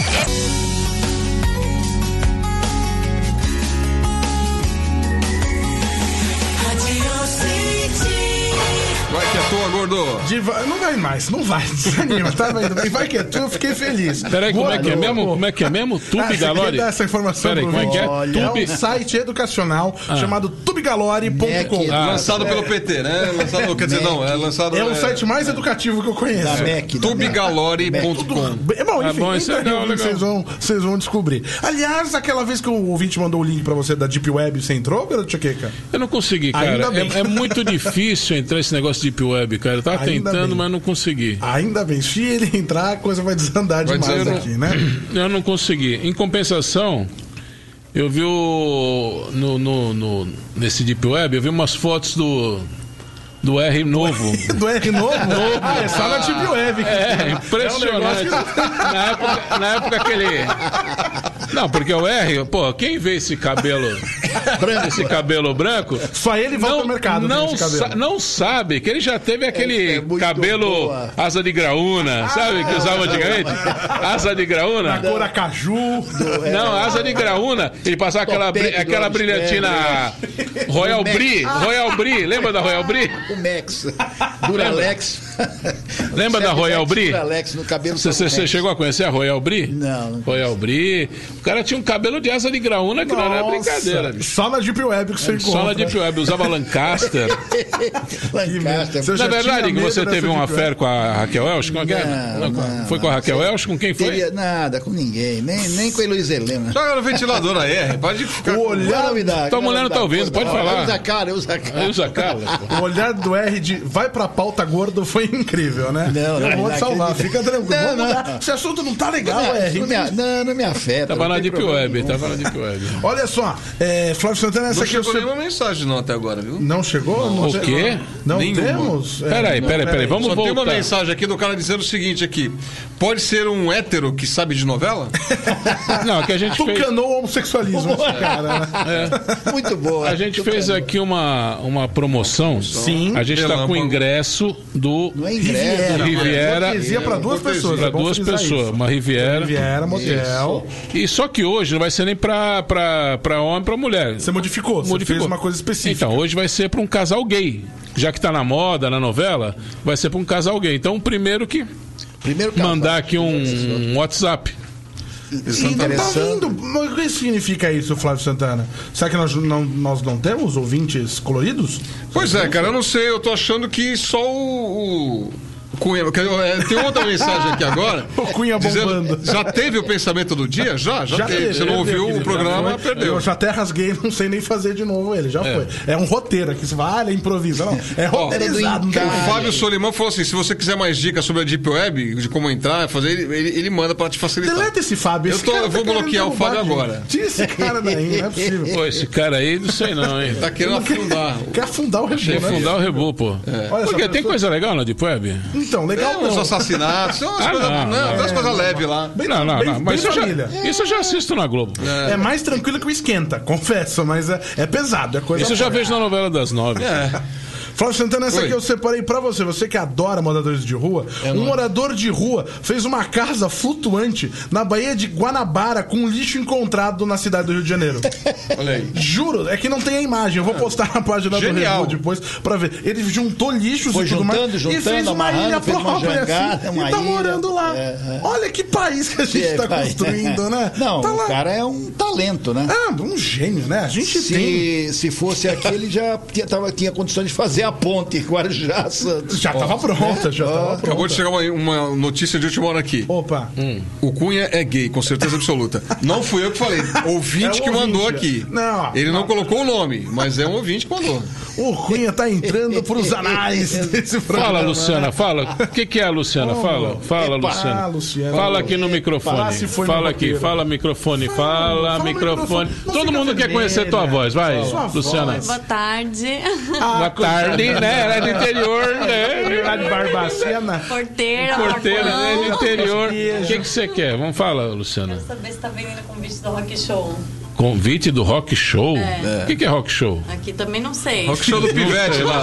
Não vai mais, não vai. Desanima, tá vendo? Vai que é tu, eu fiquei feliz. Peraí, como é que é mesmo? Tubigalore? Essa informação. Peraí, como é que é? É um site educacional chamado tubigalore.com. Lançado pelo PT, né? Lançado, quer dizer, não, é lançado... É o site mais educativo que eu conheço. Tubigalore.com. Bom, enfim, vocês vão descobrir. Aliás, aquela vez que o ouvinte mandou o link pra você da Deep Web, você entrou, garoto Tchequeca? Eu não consegui, cara. É muito difícil entrar esse negócio de Deep Web, cara. Eu tava tentando, mas não consegui. Ainda bem. Se ele entrar, a coisa vai desandar demais aqui, né? Eu não consegui. Em compensação, eu vi nesse Deep Web, eu vi umas fotos do R novo. Do R novo? É só na Deep Web. É impressionante. Na época que ele... Não, porque o R, pô, quem vê esse cabelo branco, só ele volta ao mercado. Não sabe que ele já teve aquele cabelo asa de graúna, sabe? Que usava antigamente. Asa de graúna. Na cor acaju. Não, asa de graúna. Ele passava aquela brilhantina Royal Brie. Lembra da Royal Brie? O Max. Duralex. Lembra da Royal Brie? Duralex no cabelo. Você chegou a conhecer a Royal Brie? Não. Royal Brie. O cara tinha um cabelo de asa de graúna que não era brincadeira. Só na Deep Web que você encontra. Só na Deep Web. Usava Lancaster. Na verdade, que você teve uma fé com a Raquel Welch? Não. Foi com a Raquel Welch? Com quem foi? Nada, com ninguém. Nem com a Heloísa Helena. Joga no ventilador na R. Pode ficar. Tua mulher não tá ouvindo, pode falar. Usa a cara. O olhar do R de vai pra pauta gordo foi incrível, né? Eu vou te salvar, fica tranquilo. Esse assunto não tá legal, R. Não me afeta. Tava na Deep Web. Olha só, Flávio Santana, essa aqui... Não chegou nenhuma mensagem não até agora, viu? Não chegou? O quê? Não temos? Peraí, vamos voltar. Tem uma mensagem aqui do cara dizendo o seguinte aqui. Pode ser um hétero que sabe de novela? Não, que a gente fez... Tucanou o homossexualismo esse cara, né? Muito boa. A gente fez aqui uma promoção. Sim. A gente tá com o ingresso do Riviera. Para duas pessoas. Para duas pessoas. Uma Riviera. Motel. E só que hoje não vai ser nem pra homem, pra mulher. Você modificou. Você fez uma coisa específica. Então, hoje vai ser pra um casal gay. Já que tá na moda, na novela, vai ser pra um casal gay. Então, primeiro mandar aqui um WhatsApp. E não tá vindo. Mas o que significa isso, Flávio Santana? Será que nós não temos ouvintes coloridos? Pois é, cara, eu não sei. Eu tô achando que só o Cunha, tem outra mensagem aqui agora. O Cunha bombando. Já teve o pensamento do dia? Já teve. Você não ouviu o programa, perdeu. Eu já até rasguei, não sei nem fazer de novo ele, já foi. É um roteiro aqui, você fala, ele improvisa. Não, é roteirizado. O Fábio Solimão falou assim, se você quiser mais dicas sobre a Deep Web, de como entrar, fazer, ele manda pra te facilitar. Deleta esse Fábio. Eu vou bloquear o Fábio agora. Tira esse cara daí, não é possível. Pô, esse cara aí, não sei não, hein. Tá querendo afundar. Quer afundar o Rebu, né? Afundar o Rebu, pô. Porque tem coisa legal na Deep Web? Então, legal não. Os assassinatos, são umas coisas leves lá. Não, mas isso eu já assisto na Globo. É mais tranquilo que o Esquenta, confesso, mas é pesado, é coisa. Isso eu já vejo na novela das 9. Flávio Santana, essa aqui eu separei pra você. Você que adora moradores de rua. Um morador de rua fez uma casa flutuante na Baía de Guanabara com lixo encontrado na cidade do Rio de Janeiro. Olha aí. Juro, é que não tem a imagem. Eu vou postar na página do Rebu depois pra ver. Ele juntou lixos e tudo mais e fez uma ilha própria assim, e tá morando lá. Olha que país que a gente tá construindo, né? Não, tá o cara é um talento, né? Um gênio, né? A gente tem. Se fosse aqui, ele já tinha condições de fazer a ponte Guarujá Santos. Já estava pronta, Acabou de chegar uma notícia de última hora aqui. Opa. O Cunha é gay, com certeza absoluta. Não fui eu que falei. Ouvinte que mandou aqui. Ele não colocou o nome, mas é um ouvinte que mandou. O Cunha tá entrando pros anais desse programa. Fala, Luciana, fala. O que é a Luciana? Fala, Luciana. Fala aqui no microfone. Fala aqui, fala microfone. Fala microfone. Todo mundo quer conhecer tua voz, vai, Luciana. Boa tarde. Boa tarde, né? Ela é do interior, né? Lá de Barbacena. Porteira, né? Do interior. O que você quer? Vamos falar, Luciana. Quero saber se tá vendendo convite do Rock Show. Convite do Rock Show? O que é Rock Show? Aqui também não sei. Rock Show do Pivete lá.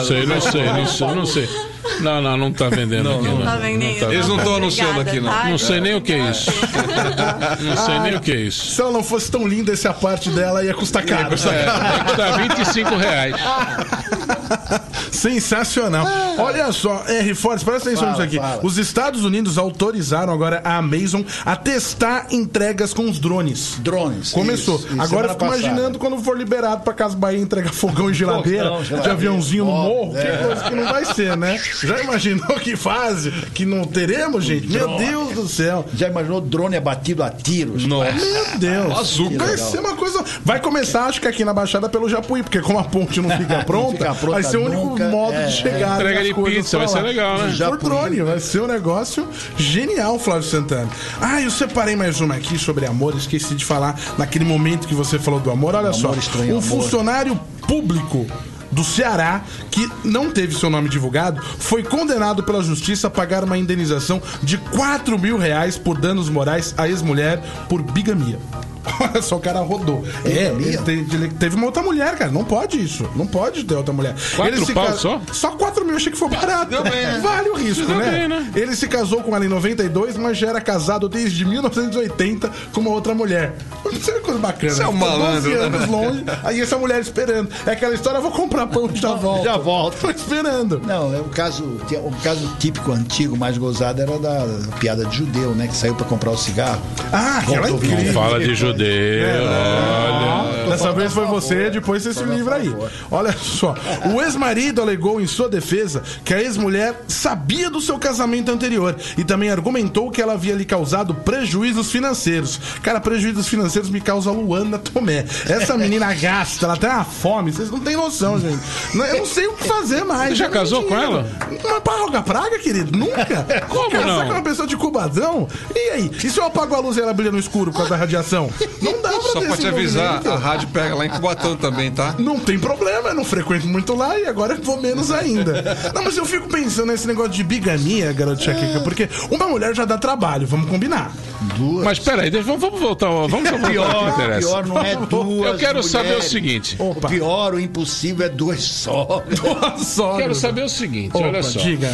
Não sei. Não tá vendendo aqui. Não tá vendendo. Eles não estão anunciando aqui, não. Não sei nem o que é isso. Não sei nem o que é isso. Se ela não fosse tão linda, essa parte dela ia custar caro. Ia custar R$25. Sensacional. Olha só, R. Fortes, presta atenção nisso aqui. Os Estados Unidos autorizaram agora a Amazon a testar entregas com os drones. Começou. Isso. Agora eu fico imaginando quando for liberado pra Casa Bahia entregar fogão e geladeira, de aviãozinho no morro, que coisa que não vai ser, né? Já imaginou que fase que não teremos, gente? Meu Deus do céu. Já imaginou drone abatido a tiros? Nossa. Meu Deus. Vai ser uma coisa... Vai começar, acho que aqui na Baixada pelo Japuí, porque como a ponte não fica pronta, vai ser o único modo de chegar. Entrega de pizza, vai ser legal, né? Por drone, vai ser um negócio genial, Flávio Santana. Eu separei mais uma aqui sobre amor, esqueci de falar naquele momento que você falou do amor. Olha só, um funcionário público do Ceará, que não teve seu nome divulgado, foi condenado pela justiça a pagar uma indenização de R$4.000 por danos morais à ex-mulher por bigamia. Olha só, o cara rodou. Ele teve uma outra mulher, cara. Não pode isso. Não pode ter outra mulher. 4 pau só? Só 4 mil, achei que foi barato. Deu bem, né? Vale o risco, né? Bem, né? Ele se casou com ela em 92, mas já era casado desde 1980 com uma outra mulher. Isso é uma coisa bacana. Isso é um malandro. 12 anos longe, aí essa mulher esperando. É aquela história, eu vou comprar pão e já volto. Já volto. Tô esperando. Não, o caso típico, antigo, mais gozado, era da piada de judeu, né? Que saiu pra comprar o cigarro. Aquela é incrível. Fala de judeu. Olha. Dessa vez foi você, depois você se livra aí. Olha só. O ex-marido alegou em sua defesa que a ex-mulher sabia do seu casamento anterior e também argumentou que ela havia lhe causado prejuízos financeiros. Cara, prejuízos financeiros me causa a Luana Tomé. Essa menina gasta, ela tem uma fome, vocês não têm noção, gente. Eu não sei o que fazer mais. Você já casou com ela? Mas pra rogar praga, querido? Nunca. Como não? Com uma pessoa de cubadão? E aí? E se eu apago a luz e ela brilha no escuro por causa da radiação? Não dá pra Só ter pra te avisar, a rádio pega lá em Cubatão também, tá? Não tem problema, eu não frequento muito lá e agora eu vou menos ainda. Não, mas eu fico pensando nesse negócio de bigamia, garoto Chaquica, porque uma mulher já dá trabalho, vamos combinar. Mas peraí, vamos voltar ao que interessa. Pior não é duas. Eu quero saber o seguinte. O pior, o impossível é duas sogras. Quero saber o seguinte, olha só. Diga.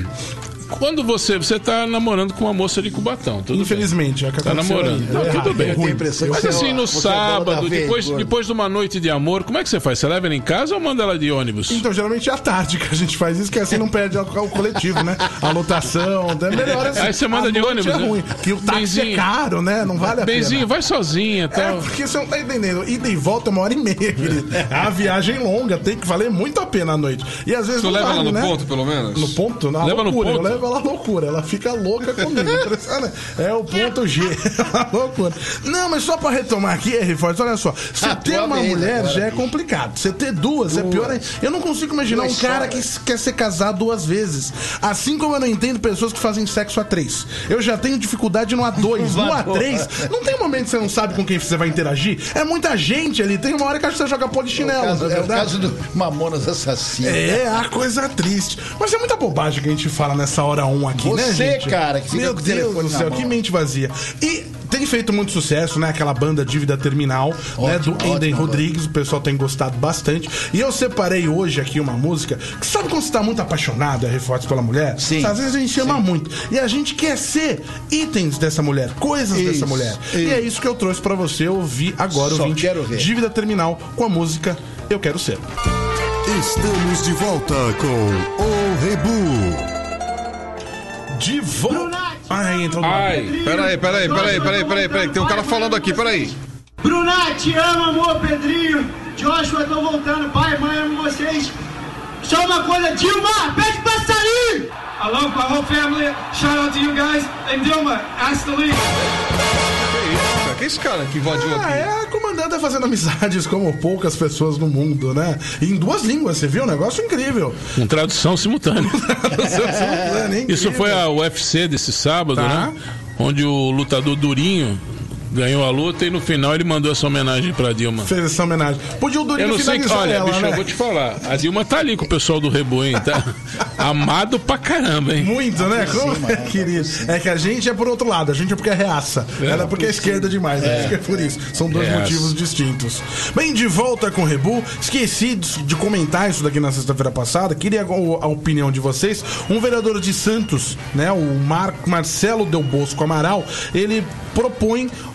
Quando você tá namorando com uma moça de Cubatão, tudo infelizmente, bem. Tá namorando. Não, tudo bem. Mas assim, no sábado, depois de uma noite de amor, como é que você faz? Você leva ela em casa ou manda ela de ônibus? Então, geralmente é à tarde que a gente faz isso, que assim não perde o coletivo, né? A lotação, é melhor assim. Aí você manda de ônibus, é ruim, que o táxi é caro, né? Não vale a pena. Benzinho, vai sozinha e tal. Porque você não tá entendendo. Ida e volta é 1h30, querido. É uma viagem longa, tem que valer muito a pena à noite. E às vezes tu leva ela no ponto, pelo menos? No ponto? Na leva loucura. No ponto? Eu levo ela à loucura. Ela fica louca comigo. É o ponto G. Loucura. Não, mas só pra retomar aqui, R. Fortes, olha só. Você ter uma mulher já é complicado. Você ter duas é pior. Eu não consigo imaginar um cara que quer ser casado 2 vezes. Assim como eu não entendo pessoas que fazem sexo a 3. Eu já tenho dificuldade no A2. No A3, não tem um momento que você não sabe com quem você vai interagir? É muita gente ali. Tem uma hora que acho que você joga polichinelo. É o caso do Mamonas Assassinas. É a coisa triste. Mas é muita bobagem que a gente fala nessa hora 1 aqui, né, gente? Você, cara, que fica Meu com o Deus telefone do céu, na que mão. mente vazia. E tem feito muito sucesso, né? Aquela banda Dívida Terminal, né? Do Eden Rodrigues. O pessoal tem gostado bastante. E eu separei hoje aqui uma música que sabe quando você tá muito apaixonado, é reforço pela mulher? Sim. Às vezes a gente ama muito. E a gente quer ser itens dessa mulher, coisas dessa mulher. E é isso que eu trouxe pra você ouvir agora, ouvinte. Quero ver. Dívida Terminal com a música Eu Quero Ser. Estamos de volta com o Rebu. De volta. Ai, entrou Peraí. Tem um cara falando aqui, peraí. Brunati, amo, amor, Pedrinho. Joshua, tô voltando. Pai, mãe, amo vocês. Só uma coisa, Dilma, pede pra sair! I love my whole family. Shout out to you guys. And Dilma, ask the league. Que é esse cara que invadiu aqui? É a comandante fazendo amizades como poucas pessoas no mundo, né? E em 2 línguas, você viu? Um negócio incrível. Com tradução simultânea. Isso foi a UFC desse sábado, né? Onde o lutador Durinho ganhou a luta e no final ele mandou essa homenagem pra Dilma. Fez essa homenagem. Podia o Durinho finalizar olha, ela, bicho, né? eu vou te falar. A Dilma tá ali com o pessoal do Rebu, hein? Tá amado pra caramba, hein? Muito, né? Como é, querido? É que a gente é por outro lado. A gente é porque é reaça. Ela é porque é esquerda demais. Acho que é por isso. São 2 motivos distintos. Bem, de volta com o Rebu. Esqueci de comentar isso daqui na sexta-feira passada. Queria a opinião de vocês. Um vereador de Santos, né? O Marcelo Del Bosco Amaral, ele propõe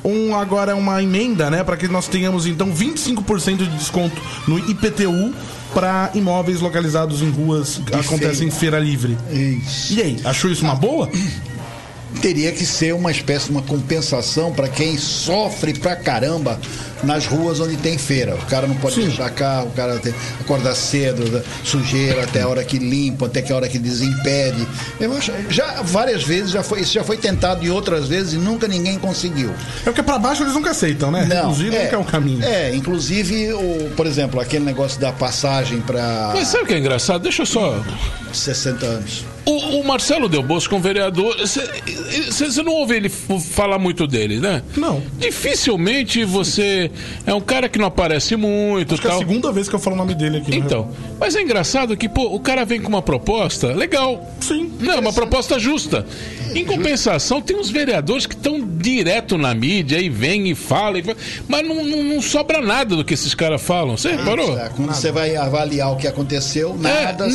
agora uma emenda, né, para que nós tenhamos então 25% de desconto no IPTU para imóveis localizados em ruas que acontecem em feira livre. Isso. E aí, achou isso uma boa? Teria que ser uma espécie de uma compensação para quem sofre pra caramba nas ruas onde tem feira. O cara não pode deixar carro, o cara tem que acordar cedo, sujeira até a hora que limpa, até a hora que desimpede. Eu acho, já várias vezes isso já foi tentado e outras vezes e nunca ninguém conseguiu. É porque pra baixo eles nunca aceitam, né? Não, inclusive nunca é o caminho. Inclusive, por exemplo, aquele negócio da passagem pra... Mas sabe o que é engraçado? Deixa eu só... 60 anos. O Marcelo Del Bosco, um vereador, você não ouve ele falar muito dele, né? Não. Dificilmente você... É um cara que não aparece muito. Acho que é a segunda vez que eu falo o nome dele aqui. Então, mas é engraçado que, o cara vem com uma proposta legal. Sim. Não, uma proposta justa. Em compensação, tem uns vereadores que estão direto na mídia e vêm e falam, mas não sobra nada do que esses caras falam. Você reparou? Quando você vai avaliar o que aconteceu, nada.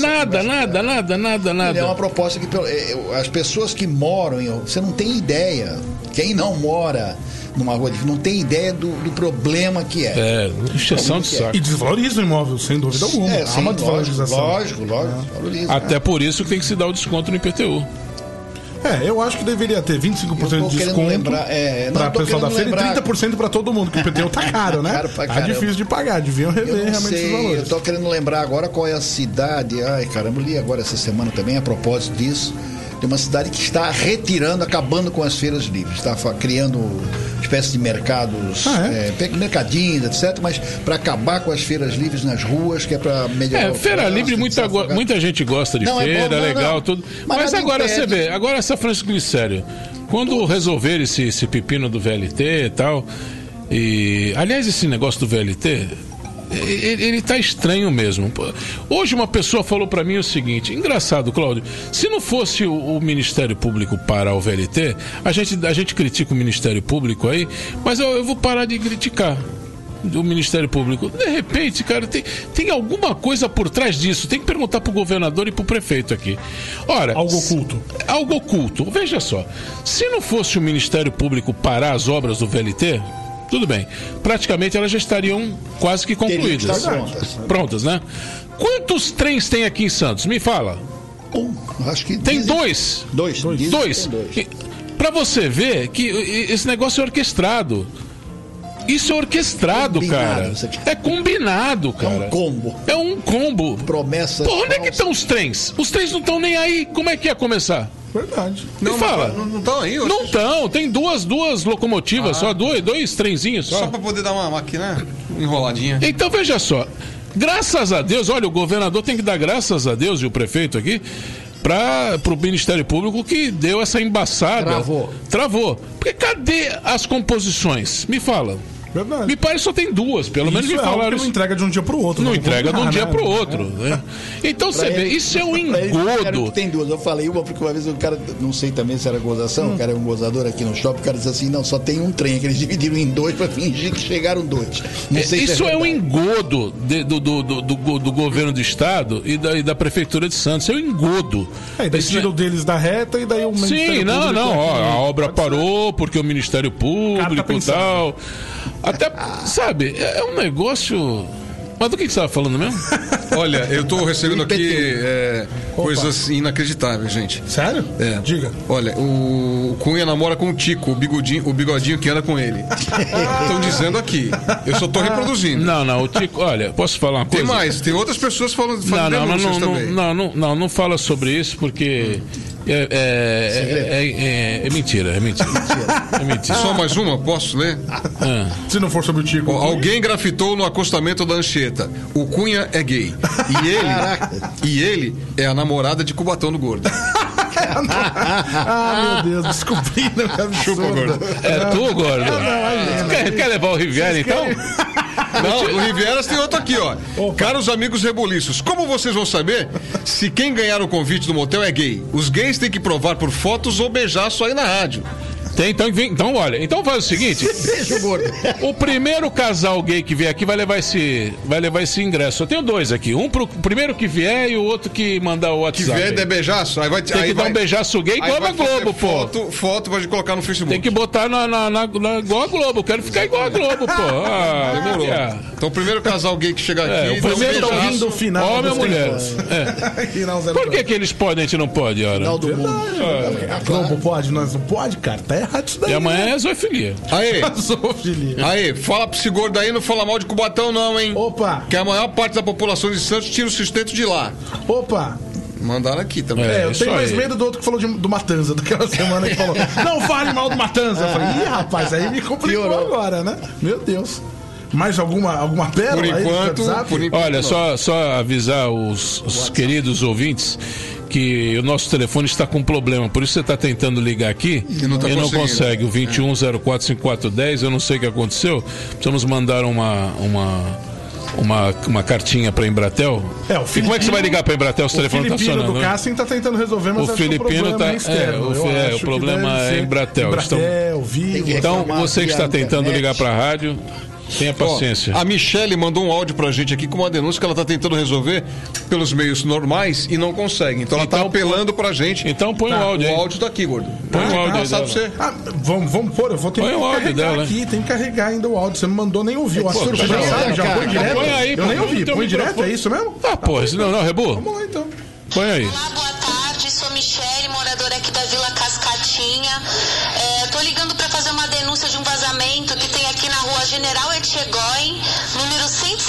Nada. É uma proposta que as pessoas que moram, você não tem ideia. Quem não mora numa rua não tem ideia do problema que é. Exceção de saco. E desvaloriza o imóvel, sem dúvida alguma. Há uma desvalorização. Lógico. Valoriza, até por isso que tem que se dar o desconto no IPTU. Eu acho que deveria ter 25% de desconto para o pessoal da feira e 30% para todo mundo, que o IPTU tá caro, né? Tá difícil de pagar, deviam rever realmente esses valores. Eu tô querendo lembrar agora qual é a cidade. Ai, caramba, eu li agora essa semana também, a propósito disso. Tem uma cidade que está acabando com as feiras livres, está criando uma espécie de mercados, mercadinhos, etc., mas para acabar com as feiras livres nas ruas, que é para melhorar. Feira livre, muita gente gosta de feira, é legal, tudo. Mas agora você vê, agora essa Francisco Glicério, quando resolver esse pepino do VLT e tal, aliás, esse negócio do VLT. Ele tá estranho mesmo. Hoje uma pessoa falou pra mim o seguinte: engraçado, Cláudio, se não fosse o Ministério Público parar o VLT, a gente critica o Ministério Público aí, mas eu vou parar de criticar o Ministério Público. De repente, cara, tem alguma coisa por trás disso. Tem que perguntar pro governador e pro prefeito aqui. Ora, algo oculto. Veja só, se não fosse o Ministério Público parar as obras do VLT, tudo bem, praticamente elas já estariam quase que concluídas. Prontas, né? Quantos trens tem aqui em Santos? Me fala. Acho que tem dois. Dois. Pra você ver que esse negócio é orquestrado. Isso é orquestrado, cara. É combinado, cara. É um combo. Promessa. Onde é que estão os trens? Os trens não estão nem aí. Como é que ia começar? Verdade. Me fala. Não estão aí? Não estão. Tem duas locomotivas só, dois trenzinhos só. Só para poder dar uma máquina enroladinha. Então veja só. Graças a Deus, olha, o governador tem que dar graças a Deus e o prefeito aqui para o Ministério Público que deu essa embaçada. Travou. Porque cadê as composições? Me fala. Verdade. Me parece que só tem duas, pelo menos me falaram. Não entrega de um dia pro outro. Não entrega de um dia pro outro. Né? Então você vê, isso é um engodo. Tem duas. Eu falei uma porque uma vez o cara, não sei também se era gozação, o cara é um gozador aqui no shopping, o cara disse assim: não, só tem um trem, que eles dividiram em dois pra fingir que chegaram dois. Não sei isso se é um engodo do governo do estado e da prefeitura de Santos. É um engodo. Daí tiram deles da reta e daí o Ministério Público. Sim, a obra parou porque o Ministério Público e tal. Até, sabe, é um negócio. Mas do que você estava falando mesmo? Olha, eu estou recebendo aqui coisas inacreditáveis, gente. Sério? Diga. Olha, o Cunha namora com o Tico, o bigodinho que anda com ele. Estão dizendo aqui. Eu só estou reproduzindo. Não, o Tico, olha, posso falar uma coisa? Tem mais, tem outras pessoas falando denúncias também. Não fala sobre isso porque é mentira. É mentira. Só mais uma, posso ler? Se não for sobre o Tico. Alguém grafitou no acostamento da Anchieta: o Cunha é gay. E ele é a namorada de Cubatão do Gordo. Meu Deus, descobrindo a Chupa, Gordo. É tu, Gordo? Quer levar o Riviera, então? Não, o Rivieras tem outro aqui, ó. Caros amigos rebuliços, como vocês vão saber se quem ganhar o convite do motel é gay? Os gays têm que provar por fotos ou beijar só aí na rádio. Tem, então olha, então faz o seguinte. Beijo, gordo. O primeiro casal gay que vier aqui vai levar esse ingresso. Eu tenho 2 aqui. Um pro primeiro que vier e o outro que mandar o WhatsApp. Que vier der beijaço. Aí vai tem que dar um beijaço gay igual na Globo, pô. Foto pra gente colocar no Facebook. Tem que botar igual a Globo. Eu quero ficar igual a Globo, pô. Demorou. Então o primeiro casal gay que chegar aqui. O primeiro tá ouvindo o final. Homem ou mulher? Por que eles podem e a gente não pode, ora? Final do mundo. A Globo pode, nós não pode, cara. Tá errado isso daí. E amanhã é zoofilia. Aí, fala pro esse gordo aí, não fala mal de Cubatão não, hein? Opa! Que a maior parte da população de Santos tira o sustento de lá. Opa! Mandaram aqui também. Eu tenho mais medo do outro que falou do Matanza, daquela semana que falou, não fale mal do Matanza. Eu falei, ih, rapaz, aí me complicou agora, né? Meu Deus. Mais alguma pérola? Por enquanto, olha, só avisar os queridos ouvintes que o nosso telefone está com problema, por isso você está tentando ligar aqui e não consegue. O 21045410, eu não sei o que aconteceu. Precisamos mandar uma cartinha para Embratel. E como é que você vai ligar para Embratel se o telefone está funcionando? O Filipino do Cassim está tentando resolver, mas o Filipino está. O problema é Embratel. Então, você que está tentando ligar para a rádio, tenha paciência. A Michele mandou um áudio pra gente aqui com uma denúncia que ela tá tentando resolver pelos meios normais e não consegue. Então ela tá apelando pra gente. Então põe o áudio aí. O áudio tá aqui, gordo. Põe o áudio sabe você? Vamos pôr, eu vou ter que carregar aqui. Tem que carregar ainda o áudio. Você não mandou nem ouvir. O Arthur já põe direto. Põe aí, eu nem ouvi. Põe direto, é isso mesmo? Não, Rebu. Vamos lá então. Põe aí. Olá, boa tarde. Sou Michele, moradora aqui da Vila Cascatinha. Tô ligando para fazer uma denúncia de um vazamento que tem aqui na rua General Etchegóin, número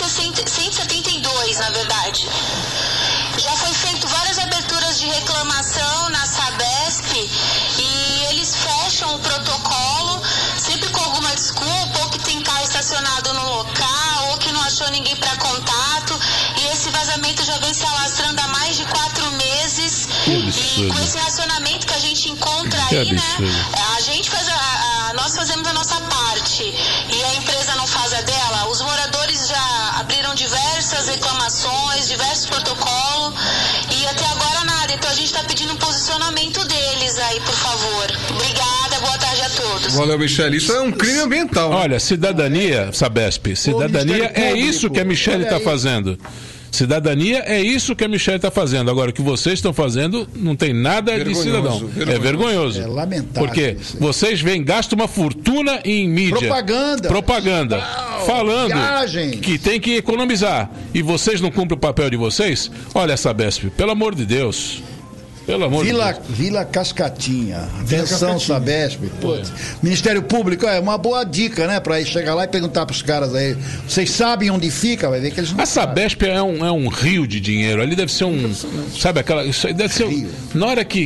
172, na verdade. Já foi feito várias aberturas de reclamação na Sabesp e eles fecham o protocolo sempre com alguma desculpa, ou que tem carro estacionado no local, ou que não achou ninguém para contato. E esse vazamento já vem se alastrando há mais de 4 meses. E com esse racionamento que a gente encontra aí, né? A gente nós fazemos a nossa parte e a empresa não faz a dela. Os moradores já abriram diversas reclamações, diversos protocolos e até agora nada. Então a gente está pedindo um posicionamento deles aí, por favor. Obrigada, boa tarde a todos. Valeu, Michele. Isso é um crime ambiental. Olha, cidadania, Sabesp, cidadania é isso que a Michele está fazendo. Cidadania é isso que a Michele está fazendo. Agora, o que vocês estão fazendo não tem nada de cidadão. É vergonhoso. É lamentável. Porque vocês gastam uma fortuna em mídia. Propaganda. Falando que tem que economizar. E vocês não cumprem o papel de vocês? Olha, Sabesp, pelo amor de Deus. Pelo amor de Deus. Vila Cascatinha. Atenção, Sabesp. Ministério Público, é uma boa dica, né? Pra ir chegar lá e perguntar pros caras aí. Vocês sabem onde fica? Vai ver que eles não sabem. A Sabesp é um rio de dinheiro. Ali deve ser sabe aquela. Isso aí deve ser. Na hora que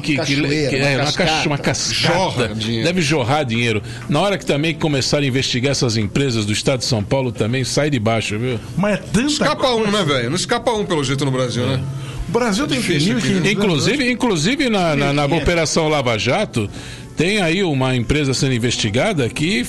uma cascata. Deve jorrar dinheiro. Na hora que também começarem a investigar essas empresas do estado de São Paulo, também sai de baixo, viu? Mas é tanta escapa um, né, velho? Não escapa um pelo jeito no Brasil, né? O Brasil tem 1.500. Inclusive na Operação Lava Jato, tem aí uma empresa sendo investigada que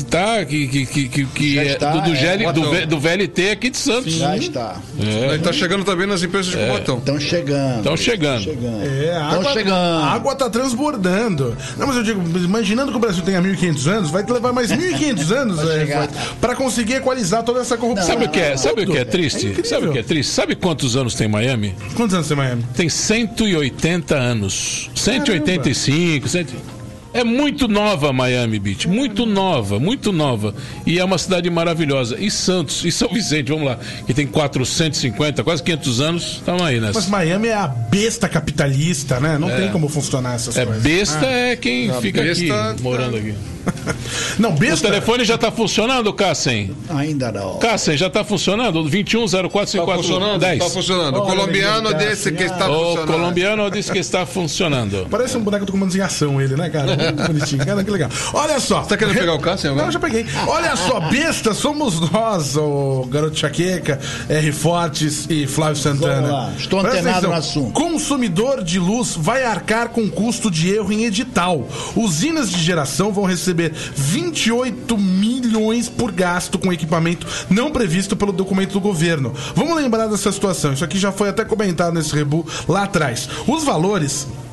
é do VLT aqui de Santos. Sim, já está. Está chegando também nas empresas de Cubatão. Estão chegando. A água está transbordando. Não, mas eu digo, imaginando que o Brasil tenha 1.500 anos, vai levar mais 1.500 anos para conseguir equalizar toda essa corrupção. Sabe o que é triste? Sabe o que é triste? Sabe quantos anos tem Miami? Quantos anos tem Miami? Tem 180 anos. 185, 100... É muito nova Miami Beach, muito nova. E é uma cidade maravilhosa. E Santos, e São Vicente, vamos lá, que tem 450, quase 500 anos, estamos aí nessa. Mas Miami é a besta capitalista, né? Não tem como funcionar essas coisas. Besta é quem fica aqui, morando aqui. Não, besta... O telefone já está funcionando, Cassem? Ainda não. Cassem, já está funcionando? 21045410. Está funcionando. O colombiano disse que está funcionando. O colombiano disse que está funcionando. Parece um boneco do Comandos em Ação, ele, né, cara? Muito bonitinho. Cara, que legal. Olha só. Você tá querendo pegar o Cassem agora? Não, já peguei. Olha só, besta somos nós, o Garoto Chaqueca, R. Fortes e Flávio Santana. Vamos lá. Estou antenado no assunto. Consumidor de luz vai arcar com custo de erro em edital. Usinas de geração vão receber 28 milhões por gasto com equipamento não previsto pelo documento do governo. Vamos lembrar dessa situação. Isso aqui já foi até comentado nesse Rebu lá atrás. Os valores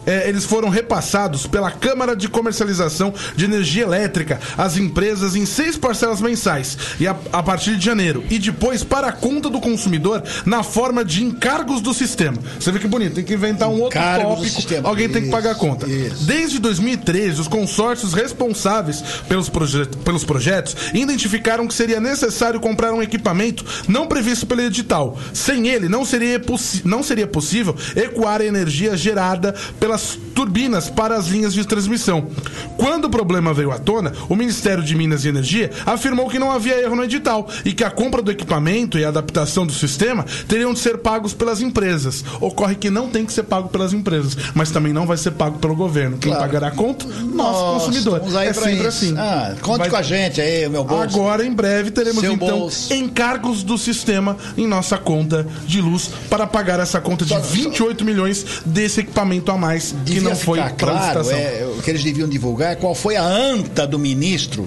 eles foram repassados pela Câmara de Comercialização de Energia Elétrica às empresas em 6 parcelas mensais e a partir de janeiro, e depois para a conta do consumidor na forma de encargos do sistema. Você vê que bonito, tem que inventar um outro tópico, alguém tem que pagar a conta. Desde 2013, os consórcios responsáveis pelos projetos identificaram que seria necessário comprar um equipamento não previsto pelo edital. Sem ele, não seria possível ecoar a energia gerada pelas turbinas para as linhas de transmissão. Quando o problema veio à tona, o Ministério de Minas e Energia afirmou que não havia erro no edital e que a compra do equipamento e a adaptação do sistema teriam de ser pagos pelas empresas. Ocorre que não tem que ser pago pelas empresas, mas também não vai ser pago pelo governo. Quem pagará a conta? Nosso consumidor. É sempre assim. Conte com a gente aí, meu bolso. Agora, em breve, teremos Seu então bolso. encargos do sistema em nossa conta de luz para pagar essa conta de 28 milhões desse equipamento a mais que não foi para a licitação. O que eles deviam divulgar é qual foi a anta do ministro,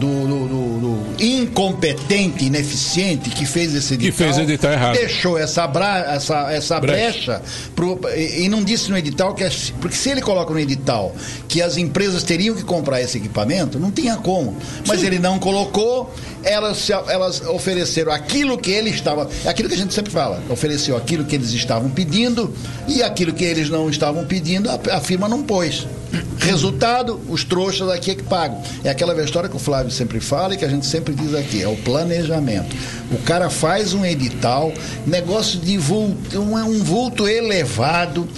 do incompetente, ineficiente que fez esse edital. Que fez o edital errado. Deixou essa brecha e não disse no edital porque se ele coloca no edital que as empresas teriam que comprar esse equipamento, não tinha como. Mas ele não colocou, elas ofereceram aquilo que ele estava... Aquilo que a gente sempre fala, ofereceu aquilo que eles estavam pedindo e aquilo que eles não estavam pedindo, a firma não pôs. Resultado, os trouxas aqui é que pagam. É aquela velha história que o Flávio sempre fala e que a gente sempre diz aqui, é o planejamento. O cara faz um edital, negócio de vulto, um vulto elevado,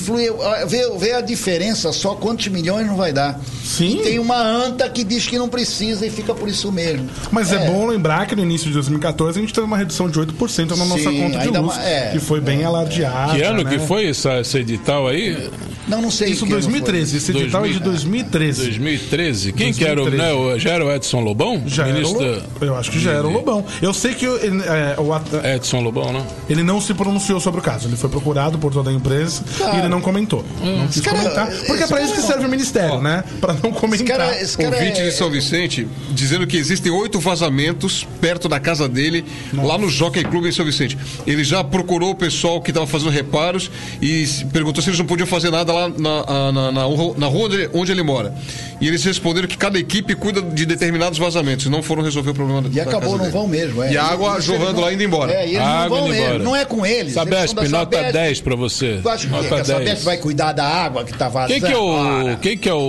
vê a diferença só, quantos milhões não vai dar. Sim. E tem uma anta que diz que não precisa e fica por isso mesmo. Mas é bom lembrar que no início de 2014 a gente teve uma redução de 8% na nossa conta de luz, que foi bem alardeada. Que ano, né? que foi esse edital aí? Não sei. Isso 2013, esse edital é de 2013. 2013? Quem 2013. Que era já era o Edson Lobão? Eu acho que já era o Lobão. Eu sei que Edson Lobão, não? Ele não se pronunciou sobre o caso. Ele foi procurado por toda a empresa e ele não comentou. Não quis comentar. Porque é pra isso que serve o Ministério, né? Pra não comentar. Ouvinte de São Vicente dizendo que existem 8 vazamentos perto da casa dele, lá no Jockey Club em São Vicente. Ele já procurou o pessoal que estava fazendo reparos e perguntou se eles não podiam fazer nada lá na rua onde ele mora. E eles responderam que cada equipe cuida de determinados vazamentos e não foram resolver o problema da casa. E acabou, não vão mesmo. E a água jorrando lá indo embora. E eles não vão mesmo, não é com eles. Sabesp, nota 10 pra você. Tu acha que a Sabesp vai cuidar da água que tá vazando? Quem que é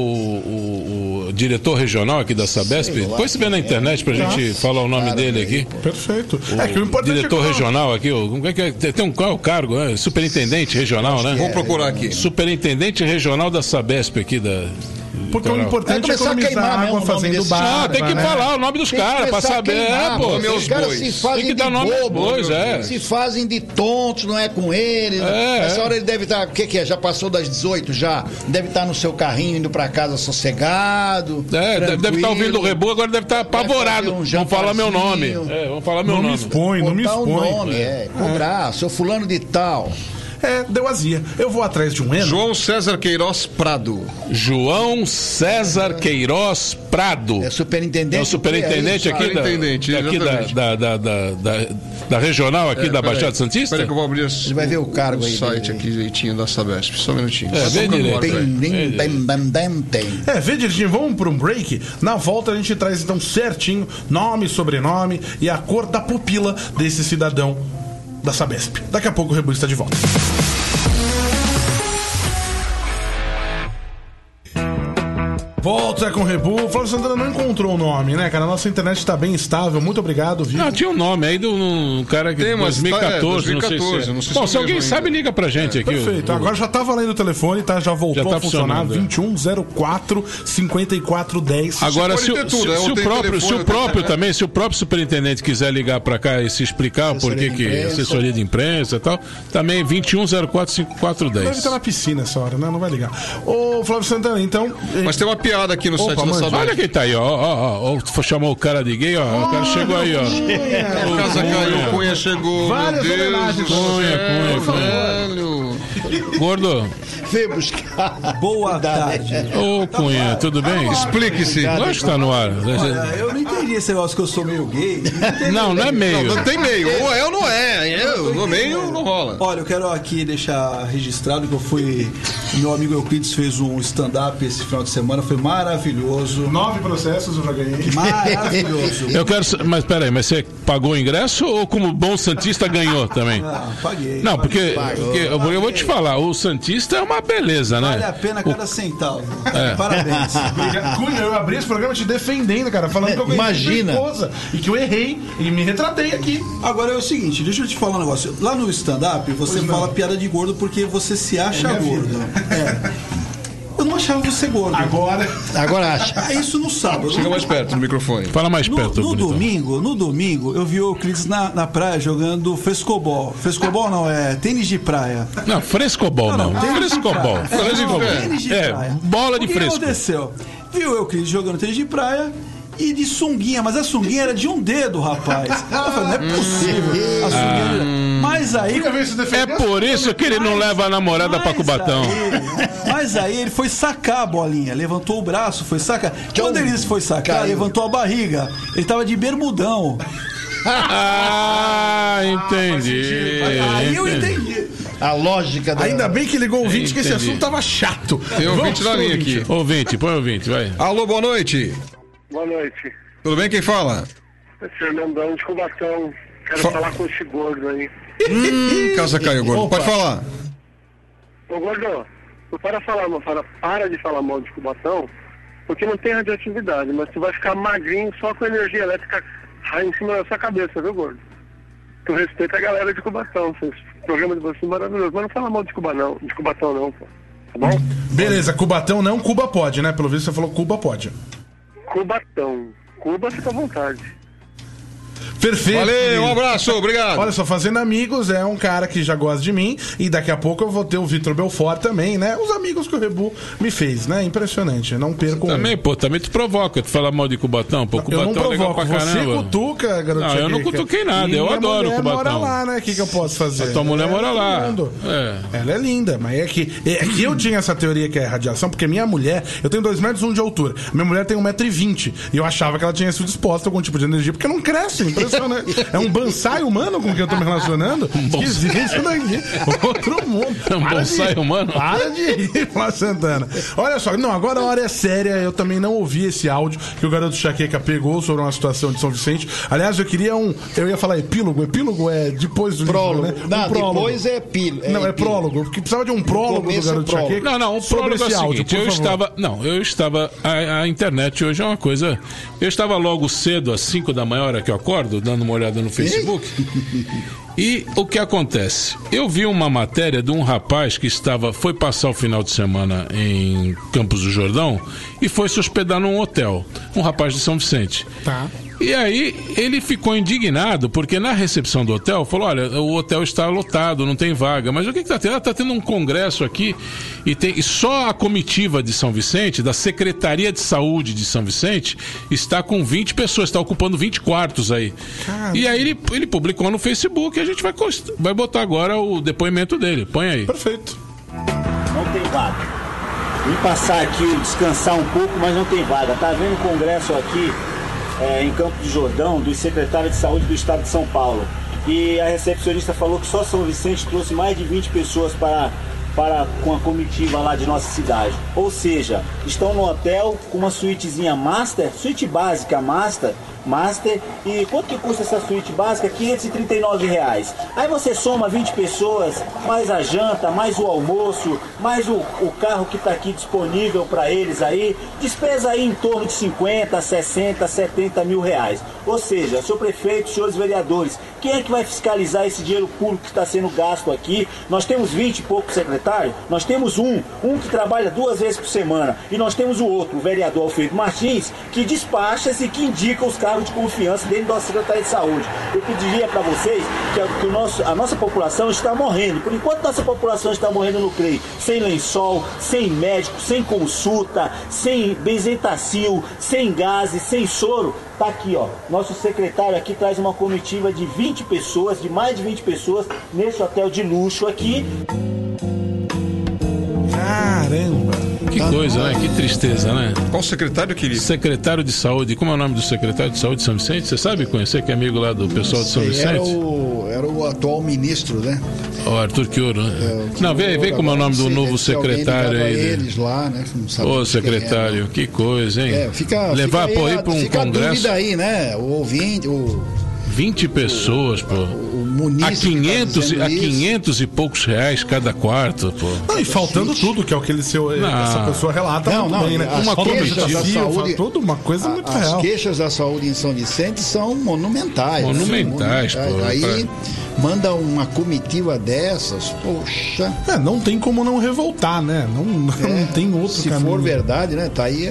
o diretor regional aqui da Sabesp? Depois você vê na internet pra gente falar o nome dele aqui. Perfeito. Que o importante diretor regional aqui, tem qual é o cargo? Superintendente regional, né? Vamos procurar aqui. Superintendente regional da Sabesp aqui da... Porque o importante é economizar água fazendo barba. Não, tem que falar o nome dos caras pra saber. Os caras se fazem de bobos, se fazem de tontos, não é com eles. Essa hora ele deve estar, o que é? Já passou das 18 já? Deve estar no seu carrinho indo pra casa sossegado. Deve estar ouvindo o Rebu, agora deve estar apavorado. Vamos falar meu nome. Vamos falar meu nome. Não me expõe. Cobrar, seu fulano de tal. Deu azia. Eu vou atrás de um Eno. João César Queiroz Prado. João César Queiroz Prado. É superintendente. É o superintendente aqui da regional aqui da Baixada Santista? Espera que eu vou abrir Ele vai ver o cargo aí. Site aqui direitinho da Sabesp. Só um minutinho. Vê direito. Vê direitinho. Vamos para um break. Na volta a gente traz então certinho nome, sobrenome e a cor da pupila desse cidadão da Sabesp. Daqui a pouco o Rebu está de volta. Volta com o Rebu. O Flávio Santana não encontrou o nome, né, cara? A nossa internet tá bem estável. Muito obrigado, viu? Não, tinha um nome aí de um cara que... Tem, mas 2014, não sei se... Bom, se alguém sabe, liga pra gente aqui. Perfeito. Agora já tá valendo o telefone, tá? Já voltou a funcionar. 2104-5410. Agora, se o próprio superintendente quiser ligar pra cá e se explicar por que assessoria de imprensa e tal, também 2104-5410. Deve estar na piscina essa hora, né? Não vai ligar. Ô, Flávio Santana, então... Mas tem uma piada aqui no site da Sabesp. Olha quem tá aí, ó. Chamou o cara de gay, ó. O cara chegou aí, ó. O Casa caiu, o Cunha chegou. Várias homenagens. Cunha. Gordo. Vem buscar. Boa tarde. Ô, Cunha, tudo bem? Explique-se. Lógico que tá no ar. Olha, eu não entendi esse negócio que eu sou meio gay. Não é meio. Não tem meio. Ou é ou não é. No meio não rola. Olha, eu quero aqui deixar registrado que eu fui... Meu amigo Euclides fez um stand-up esse final de semana, foi maravilhoso. 9 processos eu já ganhei. Maravilhoso. Eu quero... Mas peraí, mas você pagou o ingresso ou como bom santista ganhou também? Não, paguei. Não, porque eu vou te falar, o santista é uma beleza, né? Vale a pena cada centavo. É. Parabéns. Cunha, eu abri esse programa te defendendo, cara, falando que eu conheci sua esposa e que eu errei e me retratei aqui. Agora é o seguinte, deixa eu te falar um negócio. Lá no stand-up, você fala piada de gordo porque você se acha gordo. Eu não achava você gordo. Agora acha. Isso no sábado. Chega mais perto no microfone. Fala mais perto. No domingo, eu vi o Euclides na praia jogando frescobol. Frescobol não, é tênis de praia. Não, frescobol não. Frescobol. Tênis de praia. Bola de fresco. O que aconteceu? Viu o Euclides jogando tênis de praia e de sunguinha, mas a sunguinha era de um dedo, rapaz. Eu falei, não é possível. A sunguinha... Mas aí... É por isso que ele não leva a namorada pra Cubatão. Mas aí ele foi sacar a bolinha, levantou o braço, foi sacar. Quando ele foi sacar, levantou a barriga. Ele tava de bermudão. Entendi. Aí eu entendi. A lógica da... Ainda bem que ligou o ouvinte, que esse assunto tava chato. Tem ouvinte na linha aqui. Põe ouvinte, vai. Alô, boa noite. Boa noite. Tudo bem? Quem fala? Fernandão de Cubatão. Quero falar com esse gordo aí. Casa caiu, gordo. Opa. Pode falar. Ô, gordo, não para de falar mal de Cubatão, porque não tem radioatividade, mas tu vai ficar magrinho só com energia elétrica em cima da sua cabeça, viu, gordo? Tu respeita a galera de Cubatão, o programa de vocês é maravilhoso, mas não fala mal de Cubatão não, pô. Tá bom? Beleza, Cubatão não, Cuba pode, né? Pelo visto você falou Cuba pode. Cubatão. Cuba fica à vontade. Perfeito. Valeu, um abraço, obrigado. Olha só, Fazendo Amigos é um cara que já gosta de mim e daqui a pouco eu vou ter o Vitor Belfort também, né? Os amigos que o Rebu me fez, né? Impressionante, não percam. Também te provoca, tu fala mal de Cubatão, pô, Cubatão eu não é legal pra caramba. Você cutuca, garoto. Não, eu não cutuquei nada, eu adoro Cubatão. Mora lá, né? O que eu posso fazer? A tua mulher mora lá. Ela é linda, mas é que eu tinha essa teoria que é radiação, porque minha mulher, eu tenho 2,1 metros de altura, minha mulher tem 1,20 m e eu achava que ela tinha sido exposta a algum tipo de energia, porque não cresce, impressionante. É um bonsai humano com que eu tô me relacionando? Esquisito daqui. Outro mundo. É um bonsai humano? Para de rir, Flávio Santana. Olha só, não, agora a hora é séria. Eu também não ouvi esse áudio que o garoto Chaqueca pegou sobre uma situação de São Vicente. Aliás, eu ia falar epílogo. Epílogo é depois do prólogo, livro, né? Não, prólogo. Depois é epílogo. Não, é prólogo. Porque precisava de um prólogo do garoto Chaqueca. Não, o prólogo é o seguinte, a internet hoje é uma coisa... Eu estava logo cedo, às 5 da manhã, hora que eu acordo, dando uma olhada no Facebook. E o que acontece? Eu vi uma matéria de um rapaz que foi passar o final de semana em Campos do Jordão e foi se hospedar num hotel. Um rapaz de São Vicente. Tá. E aí ele ficou indignado porque na recepção do hotel falou, olha, o hotel está lotado, não tem vaga. Mas o que está tendo? Está tendo um congresso aqui e só a comitiva de São Vicente, da Secretaria de Saúde de São Vicente, está com 20 pessoas, está ocupando 20 quartos aí. Caramba. E aí ele publicou no Facebook e a gente vai botar agora o depoimento dele. Põe aí. Perfeito. Não tem vaga. Vim passar aqui, descansar um pouco, mas não tem vaga. Tá havendo um congresso aqui em Campos do Jordão, dos secretários de saúde do estado de São Paulo. E a recepcionista falou que só São Vicente trouxe mais de 20 pessoas com a comitiva lá de nossa cidade. Ou seja, estão no hotel com uma suítezinha master, suíte básica master, e quanto que custa essa suíte básica? R$539. Aí você soma 20 pessoas, mais a janta, mais o almoço, mais o carro que está aqui disponível para eles aí, despesa aí em torno de 50, 60, 70 mil reais. Ou seja, senhor prefeito, senhores vereadores, quem é que vai fiscalizar esse dinheiro público que está sendo gasto aqui? Nós temos 20 e poucos secretários, nós temos um que trabalha 2 vezes por semana, e nós temos o outro, o vereador Alfredo Martins, que despacha-se e que indica os cargos de confiança dentro da nossa Secretaria de Saúde. Eu pediria para vocês que a nossa população está morrendo. Por enquanto nossa população está morrendo no CREI, sem lençol, sem médico, sem consulta, sem benzetacil, sem gases, sem soro. Tá aqui, ó. Nosso secretário aqui traz uma comitiva de 20 pessoas, de mais de 20 pessoas, nesse hotel de luxo aqui. Caramba. Que coisa, né? Que tristeza, né? Qual secretário, querido? Secretário de Saúde. Como é o nome do secretário de Saúde de São Vicente? Você sabe conhecer, que é amigo lá do pessoal de São Vicente? Era o atual ministro, né? O Arthur Quioro, né? Não, vê como é o nome do novo secretário aí. Eles lá, né? Ô, secretário, que coisa, hein? Levar apoio para um congresso. Fica a dúvida aí, né? O ouvinte, 20 pessoas, pô. A 500 e poucos reais cada quarto, pô. Não, e faltando tudo, que é o que essa pessoa relata muito bem, né? Uma comitiva, saúde, tudo, uma coisa muito real. As queixas da saúde em São Vicente são monumentais. Monumentais, pô. Aí manda uma comitiva dessas, poxa. Não tem como não revoltar, né? Não tem outro se caminho. Se for verdade, né? Tá aí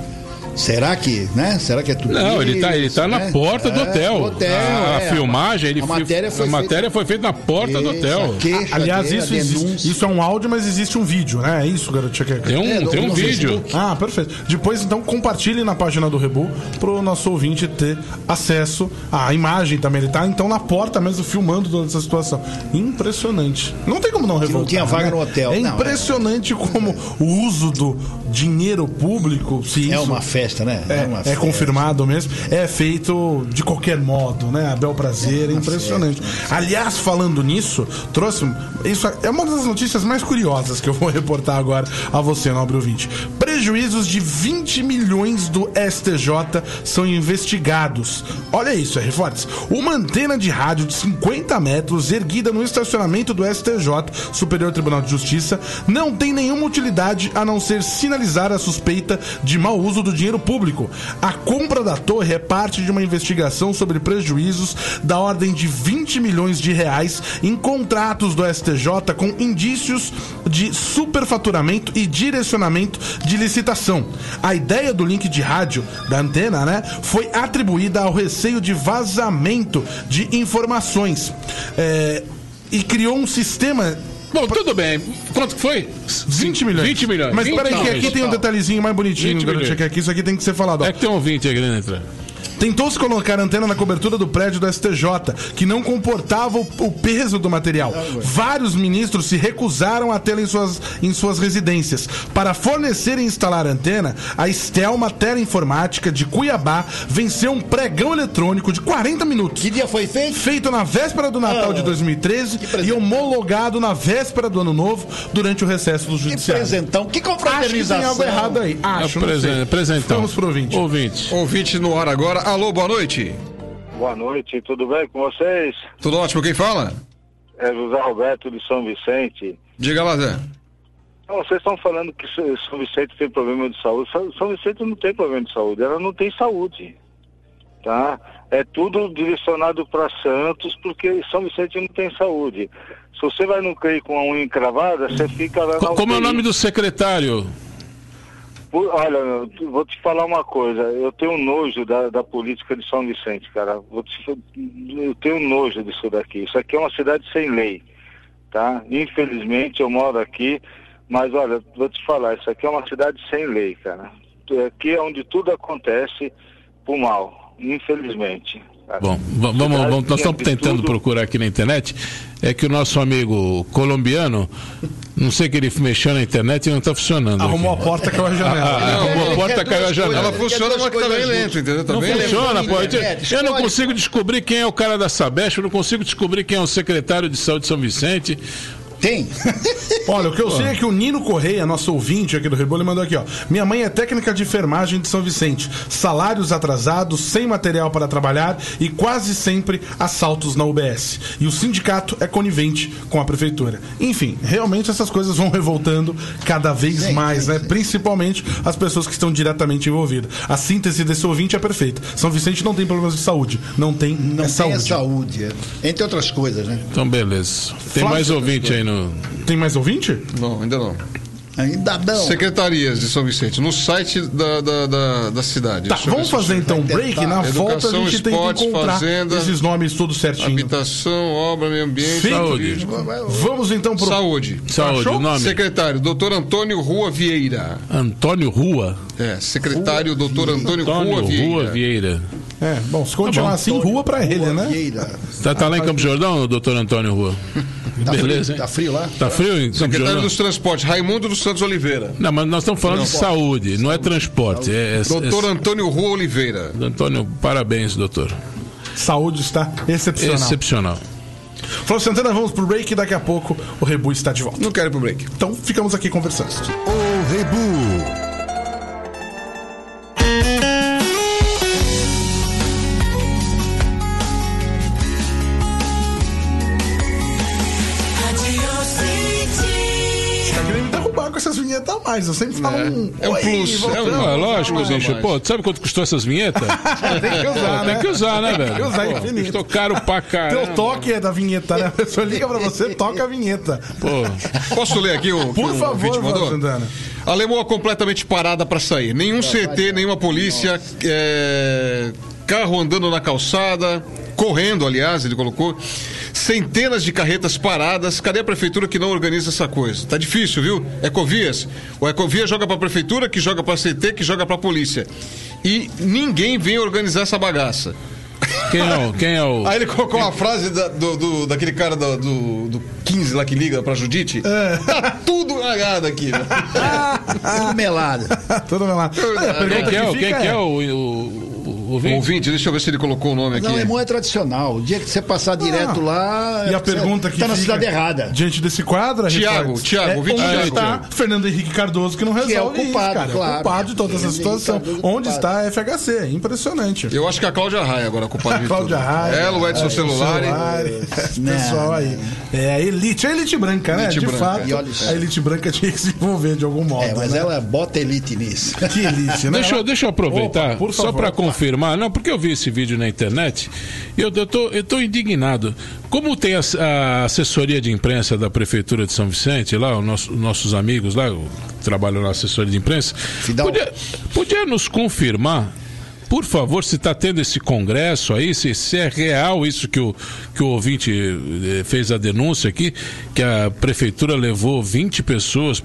Será que, né? Será que é tudo Não, isso, ele tá na porta do hotel. A filmagem, a matéria foi feita na porta do hotel. Aliás, isso é um áudio, mas existe um vídeo, né? É isso, garotinho? Tem um vídeo. Ah, perfeito. Depois, então, compartilhe na página do Rebu pro nosso ouvinte ter acesso à imagem também. Ele tá, então, na porta mesmo, filmando toda essa situação. Impressionante. Não tem como não revoltar. Não tinha vaga no hotel. É impressionante como o uso do dinheiro público, se é isso uma festa, né? É confirmado mesmo. É feito de qualquer modo, né? A bel prazer, é impressionante. Aliás, falando nisso, trouxe. Isso é uma das notícias mais curiosas que eu vou reportar agora a você, nobre ouvinte. Prejuízos de 20 milhões do STJ são investigados. Olha isso, R. Fortes. Uma antena de rádio de 50 metros erguida no estacionamento do STJ, Superior Tribunal de Justiça, não tem nenhuma utilidade a não ser sinalizar a suspeita de mau uso do dinheiro público. A compra da torre é parte de uma investigação sobre prejuízos da ordem de 20 milhões de reais em contratos do STJ com indícios de superfaturamento e direcionamento de licitação. A ideia do link de rádio da antena, né, foi atribuída ao receio de vazamento de informações e criou um sistema. Bom, tudo bem. Quanto foi? 20 milhões. 20 milhões. Mas peraí, que aqui tem um detalhezinho mais bonitinho, que aqui isso aqui tem que ser falado. Ó. É que tem um 20 aí querendo entrar. Tentou-se colocar a antena na cobertura do prédio do STJ, que não comportava o peso do material. Vários ministros se recusaram a tê-la em suas residências. Para fornecer e instalar a antena, a Estelma Teleinformática de Cuiabá venceu um pregão eletrônico de 40 minutos. Que dia foi feito? Feito na véspera do Natal de 2013 e homologado na véspera do Ano Novo, durante o recesso do Judiciário. Que presentão, que confraternização. Acho que tem algo errado aí. Acho, presentão. Vamos pro ouvinte. Ouvinte no ar agora. Alô, boa noite. Boa noite, tudo bem com vocês? Tudo ótimo, quem fala? É José Roberto de São Vicente. Diga lá, Zé. Não, vocês estão falando que São Vicente tem problema de saúde. São Vicente não tem problema de saúde, ela não tem saúde, tá? É tudo direcionado para Santos, porque São Vicente não tem saúde. Se você vai no CREI com a unha encravada, você fica lá na Como é o nome do secretário? Olha, vou te falar uma coisa, eu tenho nojo da política de São Vicente, cara. Eu tenho nojo disso daqui. Isso aqui é uma cidade sem lei, tá? Infelizmente eu moro aqui, mas olha, vou te falar, isso aqui é uma cidade sem lei, cara. Aqui é onde tudo acontece pro mal, infelizmente. Cara. Bom, vamos, nós estamos tentando procurar aqui na internet. É que o nosso amigo colombiano, não sei que ele mexeu na internet e não está funcionando. Arrumou a porta, caiu a janela. Arrumou a porta, caiu a janela. Ela funciona, mas que tá bem lento, entendeu? Tá não bem funciona, lento. pô. Eu não consigo descobrir quem é o cara da Sabesp, eu não consigo descobrir quem é o secretário de saúde de São Vicente. Tem. Olha, o que eu sei é que o Nino Correia, nosso ouvinte aqui do Rebolo, ele mandou aqui, ó. Minha mãe é técnica de enfermagem de São Vicente. Salários atrasados, sem material para trabalhar e quase sempre assaltos na UBS. E o sindicato é conivente com a prefeitura. Enfim, realmente essas coisas vão revoltando cada vez mais, né? Principalmente as pessoas que estão diretamente envolvidas. A síntese desse ouvinte é perfeita. São Vicente não tem problemas de saúde. Não tem saúde. Entre outras coisas, né? Então, beleza. Tem mais ouvinte aí no... Tem mais ouvinte? Não, ainda não. Ainda não. Secretarias de São Vicente, no site da cidade. Tá, vamos fazer então um break. Na volta a gente tem que encontrar fazenda, esses nomes todos certinho. Habitação, obra, meio ambiente, saúde. Vamos então pro... Saúde. O nome? Secretário, Dr. Antônio Rua Vieira. Antônio Rua? É, secretário Dr. Antônio Rua Vieira. Bom, se continuar assim, Rua pra ele, né? Tá lá em Campos Jordão, o Dr. Antônio Rua? Beleza, hein? Tá frio lá? Tá frio em Campos do Secretário Jordão? dos Transportes, Raimundo dos Santos Oliveira. Não, mas nós estamos falando de saúde, não é transporte. Doutor Antônio Rua Oliveira. Antônio, parabéns, doutor. Saúde está excepcional. Excepcional. Flávio Santana, vamos pro break e daqui a pouco o Rebu está de volta. Não quero ir pro break. Então ficamos aqui conversando. O Rebu. Com essas vinhetas a mais, eu sempre falo É um plus. Lógico, gente. Pô, tu sabe quanto custou essas vinhetas? Tem que usar, né? Tem que usar, né, velho? Tem que usar infinito. Custou caro pra caramba. Teu toque é da vinheta, né? A pessoa liga pra você, toca a vinheta. Pô. Posso ler aqui o Por favor, vídeo mandou? Santana. A Lemoa completamente parada pra sair. Nenhum CT, nenhuma polícia, carro andando na calçada, correndo, aliás, ele colocou. Centenas de carretas paradas. Cadê a prefeitura que não organiza essa coisa? Tá difícil, viu? Ecovias. O Ecovia joga pra prefeitura, que joga pra CT, que joga pra polícia. E ninguém vem organizar essa bagaça. Quem é o... Aí ele colocou uma frase daquele cara do 15 lá que liga pra Judite. Tá tudo lagado aqui, velho. Tudo melado. Tudo melado. Quem que é o ouvinte? Deixa eu ver se ele colocou o nome aqui. Não, Lemon é tradicional. O dia que você passar direto lá... E a pergunta que tá na cidade errada. Diante desse quadro... Tiago, onde está Fernando Henrique Cardoso, que não resolve que é o culpado, isso, cara. claro. É o culpado de toda essa situação. Onde está a FHC? Impressionante. Eu acho que a Cláudia Raia agora é culpada de Cláudia Raia. Ela, o Edson Celulari. Esse pessoal aí. É a elite branca, né? De fato, a elite branca tinha que se envolver de algum modo. Mas ela bota elite nisso. Que elite, né? Deixa eu aproveitar, Opa, só para confirmar. Não, porque eu vi esse vídeo na internet e eu tô indignado. Como tem a assessoria de imprensa da Prefeitura de São Vicente, lá, nossos amigos lá, que trabalham na assessoria de imprensa, podia nos confirmar, por favor, se está tendo esse congresso aí, se é real isso que o ouvinte fez a denúncia aqui, que a prefeitura levou 20 pessoas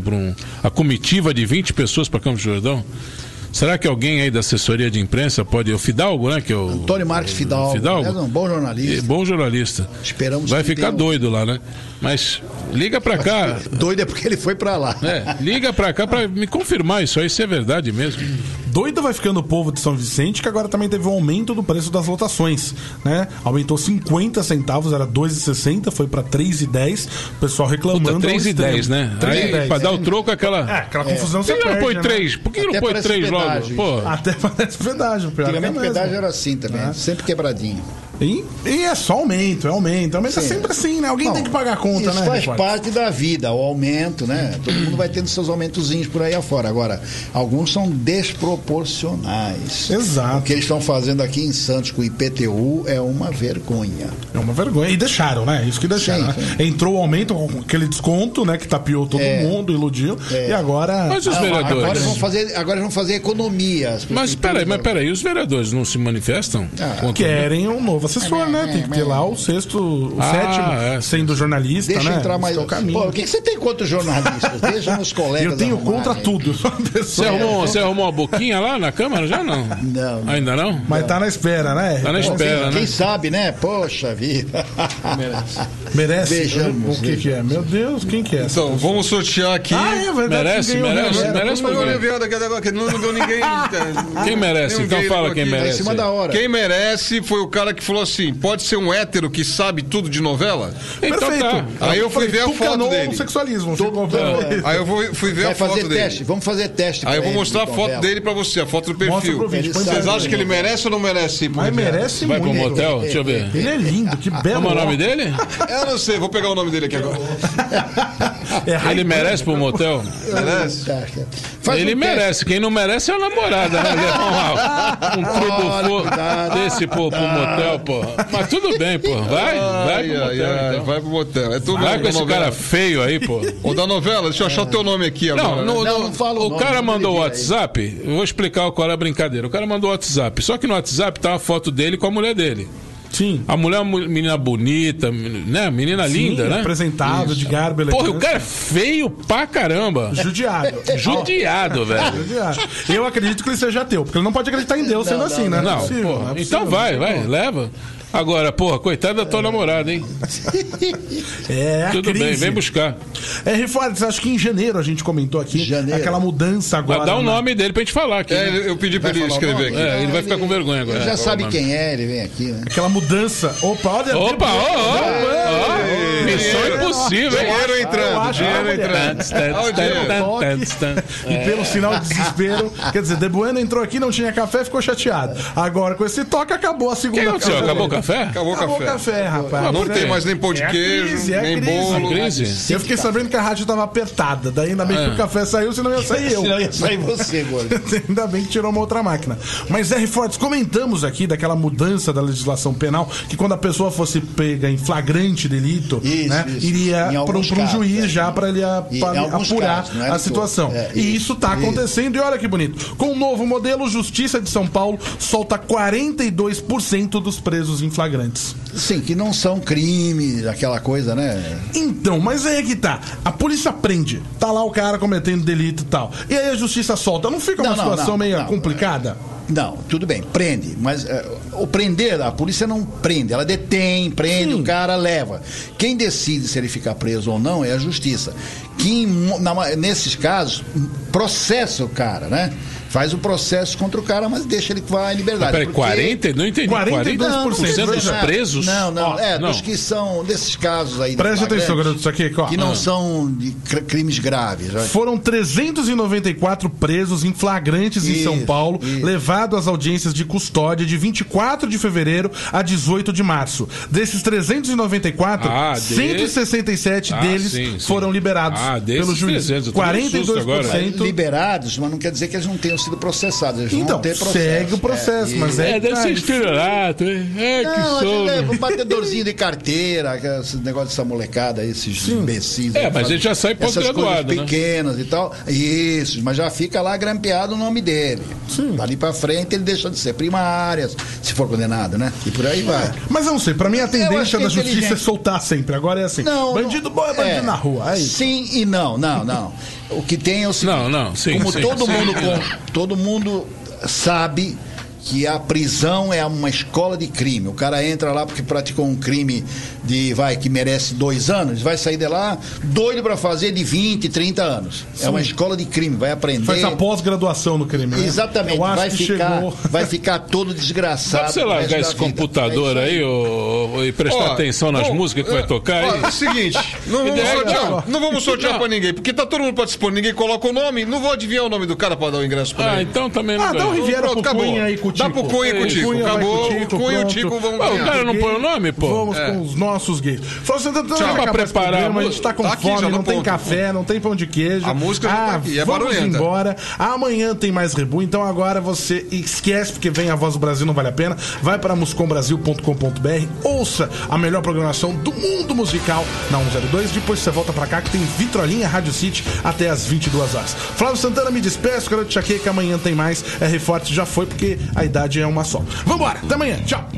a comitiva de 20 pessoas para Campos do Jordão? Será que alguém aí da assessoria de imprensa pode... O Fidalgo, né? Que é o Antônio Marques Fidalgo. É um bom jornalista. Bom jornalista. Esperamos. Vai ficar doido lá, né? Mas liga pra cá. Doido é porque ele foi pra lá. Liga pra cá pra me confirmar isso aí, se é verdade mesmo. Doido vai ficando o povo de São Vicente, que agora também teve um aumento do preço das lotações, né? Aumentou 50 centavos, era 2,60, foi pra 3,10. O pessoal reclamando. 3,10, né? 3,10. Pra dar o troco, aquela confusão você perde, não põe 3? Por que não põe 3 logo? Pô. Até parece pedágio. Antigamente o pedágio era assim também, sempre quebradinho. E é só aumento. É sempre assim, né? Alguém tem que pagar a conta, isso né? Faz parte da vida, o aumento, né? Todo mundo vai tendo seus aumentozinhos por aí afora. Agora, alguns são desproporcionais. Exato. O que eles estão fazendo aqui em Santos com o IPTU é uma vergonha. É uma vergonha. E deixaram, né? Isso que deixaram. Sim. Né? Entrou o aumento com aquele desconto, né? Que tapiou todo mundo, iludiu. E agora... Mas os vereadores... Agora vão fazer economias. Mas peraí, os vereadores não se manifestam? Querem um novo assessor, né? Tem que ter lá o sétimo, sendo jornalista, deixa né? Entrar mais... Pô, o que você tem contra os jornalistas? Deixa nos colegas. Eu tenho contra tudo. Você arrumou uma boquinha lá na Câmara já? Não. Ainda não? Mas tá na espera, né? Tá na espera, né? Quem sabe, né? Poxa vida. Merece. Vejamos. O que é? Meu Deus, quem que é? Então, vamos sortear aqui. É verdade. Merece. Não deu ninguém. Quem merece? Então fala quem merece. Em cima da hora. Quem merece foi o cara que falou assim: pode ser um hétero que sabe tudo de novela? Então tá. Aí eu fui ver a foto dele. Sexualismo. Aí eu fui ver a foto dele. Vamos fazer teste. Aí eu vou mostrar a foto dele pra você, a foto do perfil. Vocês acham que ele merece ou não merece? Mas merece muito. Vai pro motel? Deixa eu ver. Ele é lindo, que belo. Como é o nome dele? Eu não sei, vou pegar o nome dele aqui agora. Ele merece pro motel? Merece. Ele merece. Quem não merece é a namorada, né? Um trubufo desse pro motel, porra. Mas tudo bem, pô. Vai pro motel. Vai pro motel. Vai com esse cara feio aí, pô. Ô, da novela, deixa eu achar o teu nome aqui agora. Não fala o cara mandou o WhatsApp, eu vou explicar qual é a brincadeira. O cara mandou o WhatsApp, só que no WhatsApp tá a foto dele com a mulher dele. Sim. A mulher é uma menina bonita, né? Menina linda, né? Apresentável, de garbo, elegante. Porra, o cara é feio pra caramba. Judiado, velho. Eu acredito que ele seja ateu, porque ele não pode acreditar em Deus sendo assim, né? Não, então vai, leva. Agora, porra, coitada da tua namorada, hein? Tudo bem, vem buscar. R. Fortes, acho que em janeiro a gente comentou aqui aquela mudança agora. Mas dá o nome dele pra gente falar aqui. Eu pedi pra ele escrever aqui. Ele vai ficar com vergonha agora. Ele já sabe quem é, ele vem aqui, né? Aquela mudança. Opa, missão impossível, hein? Dinheiro entrando. E pelo sinal de desespero, quer dizer, De Bueno entrou aqui, não tinha café, ficou chateado. Agora com esse toque acabou a segunda. O que aconteceu? Acabou o café? Acabou o café, rapaz. Não tem mais nem pão de queijo, nem bolo. Eu fiquei sabendo que a rádio tava apertada. Daí ainda bem que o café saiu, senão ia sair eu. Senão ia sair você, Gordo. Ainda bem que tirou uma outra máquina. Mas, R. Fortes, comentamos aqui daquela mudança da legislação penal, que quando a pessoa fosse pega em flagrante delito, iria para um juiz já para ele apurar a situação. E isso está acontecendo. E olha que bonito. Com o novo modelo, Justiça de São Paulo solta 42% dos presos em flagrantes. Sim, que não são crimes, aquela coisa, né? Então, mas aí é que tá. A polícia prende. Tá lá o cara cometendo delito e tal. E aí a justiça solta. Não fica uma situação meio complicada? Não, tudo bem, prende, mas o prender, a polícia não prende, ela detém, prende, o cara leva. Quem decide se ele ficar preso ou não é a justiça. Que nesses casos, processa o cara, né? Faz o processo contra o cara, mas deixa ele com a liberdade. Peraí, 40? Não entendi. 42% dos presos? Não. Dos que são desses casos aí. Preste atenção, garoto, isso aqui, ó. Que não são de crimes graves. Foram 394 presos em flagrantes em São Paulo, levados às audiências de custódia de 24 de fevereiro a 18 de março. Desses 394, 167 deles foram liberados pelo juiz. 42% liberados, mas não quer dizer que eles não tenham sido processados. Eles vão ter processo. Segue o processo, mas deve ser estelionato, hein? Que sono. Um batedorzinho de carteira, esse negócio dessa molecada, esses imbecis. Mas ele já sai pós-graduado, né? Pequenas e tal. Isso, mas já fica lá grampeado o nome dele. Dali pra frente ele deixa de ser primárias, se for condenado, né? E por aí vai. Mas eu não sei, pra mim a tendência da justiça é soltar sempre. Agora é assim, bandido bom é bandido na rua. Sim e não. O que tem é o seguinte, todo mundo sabe que a prisão é uma escola de crime. O cara entra lá porque praticou um crime que merece 2 anos, vai sair de lá doido pra fazer de 20, 30 anos. É uma escola de crime, vai aprender. Faz a pós-graduação no crime, né? Exatamente, vai ficar todo desgraçado. Dá pra você largar esse computador aí e prestar atenção nas músicas que vai tocar aí? É o seguinte, não vamos sortear pra ninguém, porque tá todo mundo participando, ninguém coloca o nome, não vou adivinhar o nome do cara pra dar o ingresso pra ele. Então também não dá o Riviera pro Cunha aí com o Tico. Dá pro Cunha e com o Tico, acabou. O Cunha e o Tico vão ganhar. O cara não põe o nome, pô? Vamos com os nossos gays. Você tá pra preparar, a gente tá com fome, não tem café, não tem pão de queijo. A música já tá aqui, vamos embora. Amanhã tem mais Rebu, então agora você esquece, porque vem a Voz do Brasil, não vale a pena. Vai para muscombrasil.com.br, ouça a melhor programação do mundo musical na 102. Depois você volta pra cá que tem Vitrolinha Rádio City até as 22 horas. Flávio Santana, me despeço, quero te chaquei que amanhã tem mais. R. Forte já foi, porque a idade é uma só. Vambora, até amanhã, tchau.